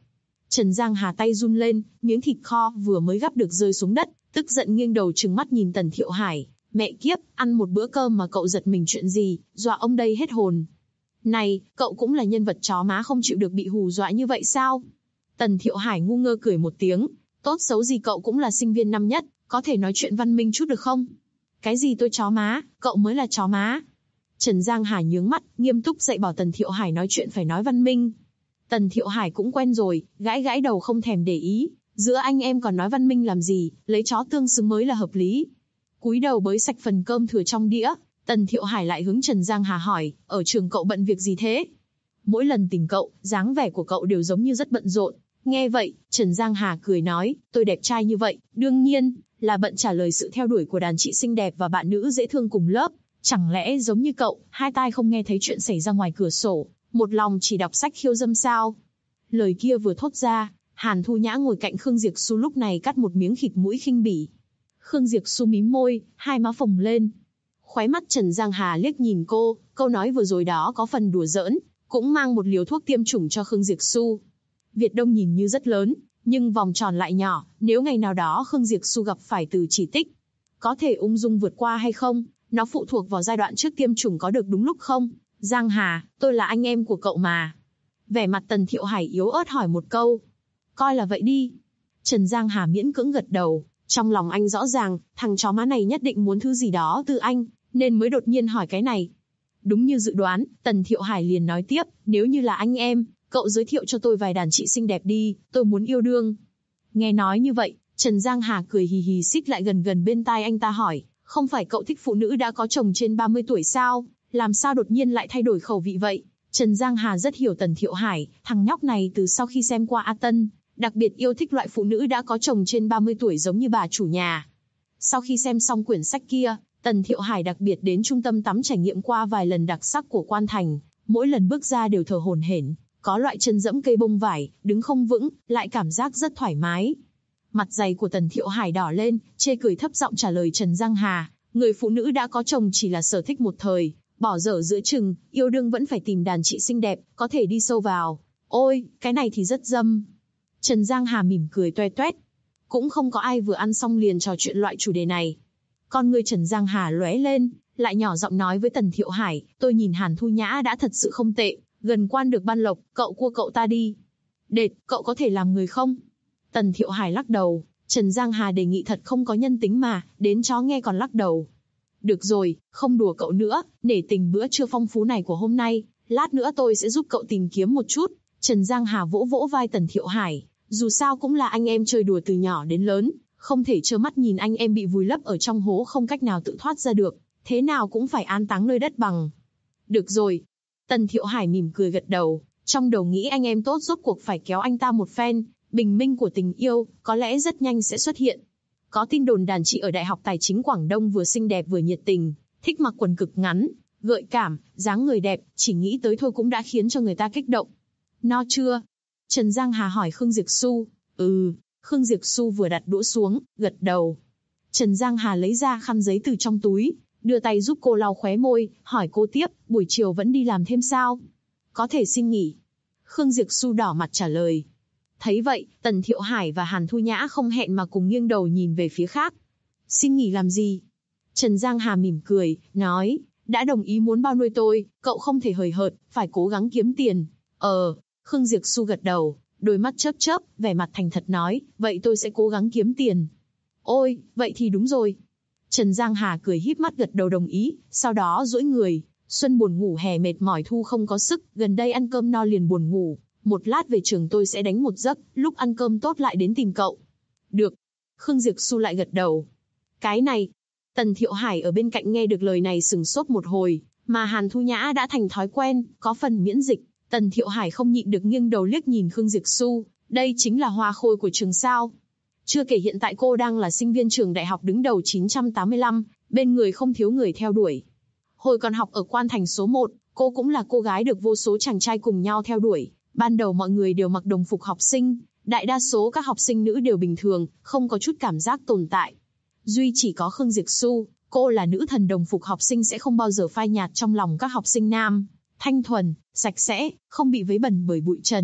Trần Giang Hà tay run lên, miếng thịt kho vừa mới gắp được rơi xuống đất, tức giận nghiêng đầu trừng mắt nhìn Tần Thiệu Hải. Mẹ kiếp, ăn một bữa cơm mà cậu giật mình chuyện gì, dọa ông đây hết hồn. Này, cậu cũng là nhân vật chó má không chịu được bị hù dọa như vậy sao? Tần Thiệu Hải ngu ngơ cười một tiếng, tốt xấu gì cậu cũng là sinh viên năm nhất, có thể nói chuyện văn minh chút được không? Cái gì tôi chó má, cậu mới là chó má. Trần Giang Hà nhướng mắt, nghiêm túc dạy bảo Tần Thiệu Hải nói chuyện phải nói văn minh. Tần Thiệu Hải cũng quen rồi, gãi gãi đầu không thèm để ý, giữa anh em còn nói văn minh làm gì, lấy chó tương xứng mới là hợp lý. Cúi đầu bới sạch phần cơm thừa trong đĩa, Tần Thiệu Hải lại hướng Trần Giang Hà hỏi, ở trường cậu bận việc gì thế? Mỗi lần tình cậu, dáng vẻ của cậu đều giống như rất bận rộn. Nghe vậy, Trần Giang Hà cười nói, tôi đẹp trai như vậy, đương nhiên là bận trả lời sự theo đuổi của đàn chị xinh đẹp và bạn nữ dễ thương cùng lớp. Chẳng lẽ giống như cậu, hai tai không nghe thấy chuyện xảy ra ngoài cửa sổ, một lòng chỉ đọc sách khiêu dâm sao? Lời kia vừa thốt ra, Hàn Thu Nhã ngồi cạnh Khương Diệp Xu lúc này cắt một miếng thịt mũi khinh bỉ. Khương Diệp Xu mím môi, hai má phồng lên. Khóe mắt Trần Giang Hà liếc nhìn cô, câu nói vừa rồi đó có phần đùa giỡn, cũng mang một liều thuốc tiêm chủng cho Khương Diệp Xu. Việt Đông nhìn như rất lớn, nhưng vòng tròn lại nhỏ, nếu ngày nào đó Khương Diệp Xu gặp phải Từ Chỉ Tích, có thể ung dung vượt qua hay không, nó phụ thuộc vào giai đoạn trước tiêm chủng có được đúng lúc không. Giang Hà, tôi là anh em của cậu mà. Vẻ mặt Tần Thiệu Hải yếu ớt hỏi một câu. Coi là vậy đi. Trần Giang Hà miễn cưỡng gật đầu, trong lòng anh rõ ràng, thằng chó má này nhất định muốn thứ gì đó từ anh, nên mới đột nhiên hỏi cái này. Đúng như dự đoán, Tần Thiệu Hải liền nói tiếp, nếu như là anh em, cậu giới thiệu cho tôi vài đàn chị xinh đẹp đi, tôi muốn yêu đương. Nghe nói như vậy, Trần Giang Hà cười hì hì xích lại gần gần bên tai anh ta hỏi, không phải cậu thích phụ nữ đã có chồng trên 30 tuổi sao, làm sao đột nhiên lại thay đổi khẩu vị vậy? Trần Giang Hà rất hiểu Tần Thiệu Hải, thằng nhóc này từ sau khi xem qua A Tân, đặc biệt yêu thích loại phụ nữ đã có chồng trên 30 tuổi giống như bà chủ nhà. Sau khi xem xong quyển sách kia, Tần Thiệu Hải đặc biệt đến trung tâm tắm trải nghiệm qua vài lần đặc sắc của Quan Thành, mỗi lần bước ra đều thở hổn hển, có loại chân dẫm cây bông vải, đứng không vững, lại cảm giác rất thoải mái. Mặt dày của Tần Thiệu Hải đỏ lên, chê cười thấp giọng trả lời Trần Giang Hà, người phụ nữ đã có chồng chỉ là sở thích một thời, bỏ dở giữa chừng, yêu đương vẫn phải tìm đàn chị xinh đẹp, có thể đi sâu vào. Ôi, cái này thì rất dâm. Trần Giang Hà mỉm cười toe toét. Cũng không có ai vừa ăn xong liền trò chuyện loại chủ đề này. Con người Trần Giang Hà lóe lên, lại nhỏ giọng nói với Tần Thiệu Hải, tôi nhìn Hàn Thu Nhã đã thật sự không tệ, gần quan được ban lộc, cậu cua cậu ta đi. Đệt, cậu có thể làm người không? Tần Thiệu Hải lắc đầu, Trần Giang Hà đề nghị thật không có nhân tính mà, đến chó nghe còn lắc đầu. Được rồi, không đùa cậu nữa, nể tình bữa trưa phong phú này của hôm nay, lát nữa tôi sẽ giúp cậu tìm kiếm một chút. Trần Giang Hà vỗ vỗ vai Tần Thiệu Hải, dù sao cũng là anh em chơi đùa từ nhỏ đến lớn, không thể trơ mắt nhìn anh em bị vùi lấp ở trong hố không cách nào tự thoát ra được, thế nào cũng phải an táng nơi đất bằng. Được rồi. Tần Thiệu Hải mỉm cười gật đầu, trong đầu nghĩ anh em tốt rốt cuộc phải kéo anh ta một phen, bình minh của tình yêu, có lẽ rất nhanh sẽ xuất hiện. Có tin đồn đàn chị ở Đại học Tài chính Quảng Đông vừa xinh đẹp vừa nhiệt tình, thích mặc quần cực ngắn, gợi cảm, dáng người đẹp, chỉ nghĩ tới thôi cũng đã khiến cho người ta kích động. No chưa? Trần Giang Hà hỏi Khương Diệp Xu. Khương Diệp Xu vừa đặt đũa xuống, gật đầu. Trần Giang Hà lấy ra khăn giấy từ trong túi, đưa tay giúp cô lau khóe môi, hỏi cô tiếp, buổi chiều vẫn đi làm thêm sao? Có thể xin nghỉ. Khương Diệp Xu đỏ mặt trả lời. Thấy vậy, Tần Thiệu Hải và Hàn Thu Nhã không hẹn mà cùng nghiêng đầu nhìn về phía khác. Xin nghỉ làm gì? Trần Giang Hà mỉm cười, nói, đã đồng ý muốn bao nuôi tôi, cậu không thể hời hợt, phải cố gắng kiếm tiền. Khương Diệp Xu gật đầu, đôi mắt chớp chớp, vẻ mặt thành thật nói, vậy tôi sẽ cố gắng kiếm tiền. Ôi, vậy thì đúng rồi. Trần Giang Hà cười híp mắt gật đầu đồng ý, sau đó duỗi người, xuân buồn ngủ hè mệt mỏi thu không có sức, gần đây ăn cơm no liền buồn ngủ, một lát về trường tôi sẽ đánh một giấc, lúc ăn cơm tốt lại đến tìm cậu. Được. Khương Diệp Xu lại gật đầu. Cái này, Tần Thiệu Hải ở bên cạnh nghe được lời này sừng sốt một hồi, mà Hàn Thu Nhã đã thành thói quen, có phần miễn dịch. Tần Thiệu Hải không nhịn được nghiêng đầu liếc nhìn Khương Diệp Xu, đây chính là hoa khôi của trường sao. Chưa kể hiện tại cô đang là sinh viên trường đại học đứng đầu 985, bên người không thiếu người theo đuổi. Hồi còn học ở Quan Thành số 1, cô cũng là cô gái được vô số chàng trai cùng nhau theo đuổi. Ban đầu mọi người đều mặc đồng phục học sinh, đại đa số các học sinh nữ đều bình thường, không có chút cảm giác tồn tại. Duy chỉ có Khương Diệp Xu, cô là nữ thần đồng phục học sinh sẽ không bao giờ phai nhạt trong lòng các học sinh nam. Thanh thuần, sạch sẽ, không bị vấy bẩn bởi bụi trần,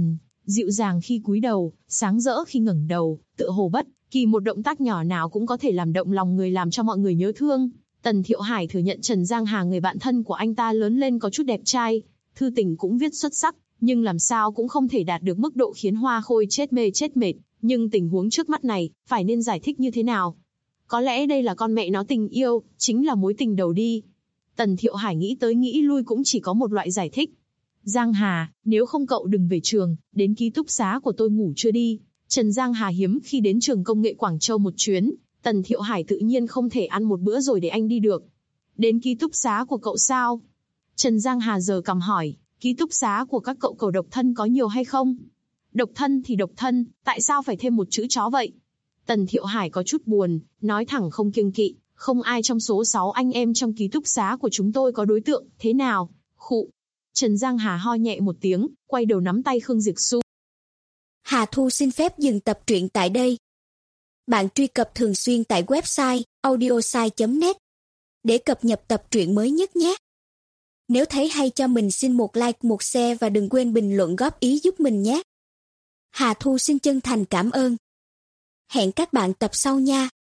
dịu dàng khi cúi đầu, sáng rỡ khi ngẩng đầu, tựa hồ bất kỳ một động tác nhỏ nào cũng có thể làm động lòng người, làm cho mọi người nhớ thương. Tần Thiệu Hải thừa nhận Trần Giang Hà người bạn thân của anh ta lớn lên có chút đẹp trai, thư tình cũng viết xuất sắc, nhưng làm sao cũng không thể đạt được mức độ khiến Hoa Khôi chết mê chết mệt. Nhưng tình huống trước mắt này, phải nên giải thích như thế nào? Có lẽ đây là con mẹ nó tình yêu, chính là mối tình đầu đi. Tần Thiệu Hải nghĩ tới nghĩ lui cũng chỉ có một loại giải thích. Giang Hà, nếu không cậu đừng về trường, đến ký túc xá của tôi ngủ chưa đi. Trần Giang Hà hiếm khi đến trường công nghệ Quảng Châu một chuyến, Tần Thiệu Hải tự nhiên không thể ăn một bữa rồi để anh đi được. Đến ký túc xá của cậu sao? Trần Giang Hà giờ cằm hỏi, ký túc xá của các cậu độc thân có nhiều hay không? Độc thân thì độc thân, tại sao phải thêm một chữ chó vậy? Tần Thiệu Hải có chút buồn, nói thẳng không kiêng kỵ, không ai trong số 6 anh em trong ký túc xá của chúng tôi có đối tượng, thế nào? Khụ. Trần Giang Hà ho nhẹ một tiếng, quay đầu nắm tay Khương Diệp Xu. Hà Thu xin phép dừng tập truyện tại đây. Bạn truy cập thường xuyên tại website audiosai.net để cập nhật tập truyện mới nhất nhé. Nếu thấy hay cho mình xin một like, một share và đừng quên bình luận góp ý giúp mình nhé. Hà Thu xin chân thành cảm ơn. Hẹn các bạn tập sau nha.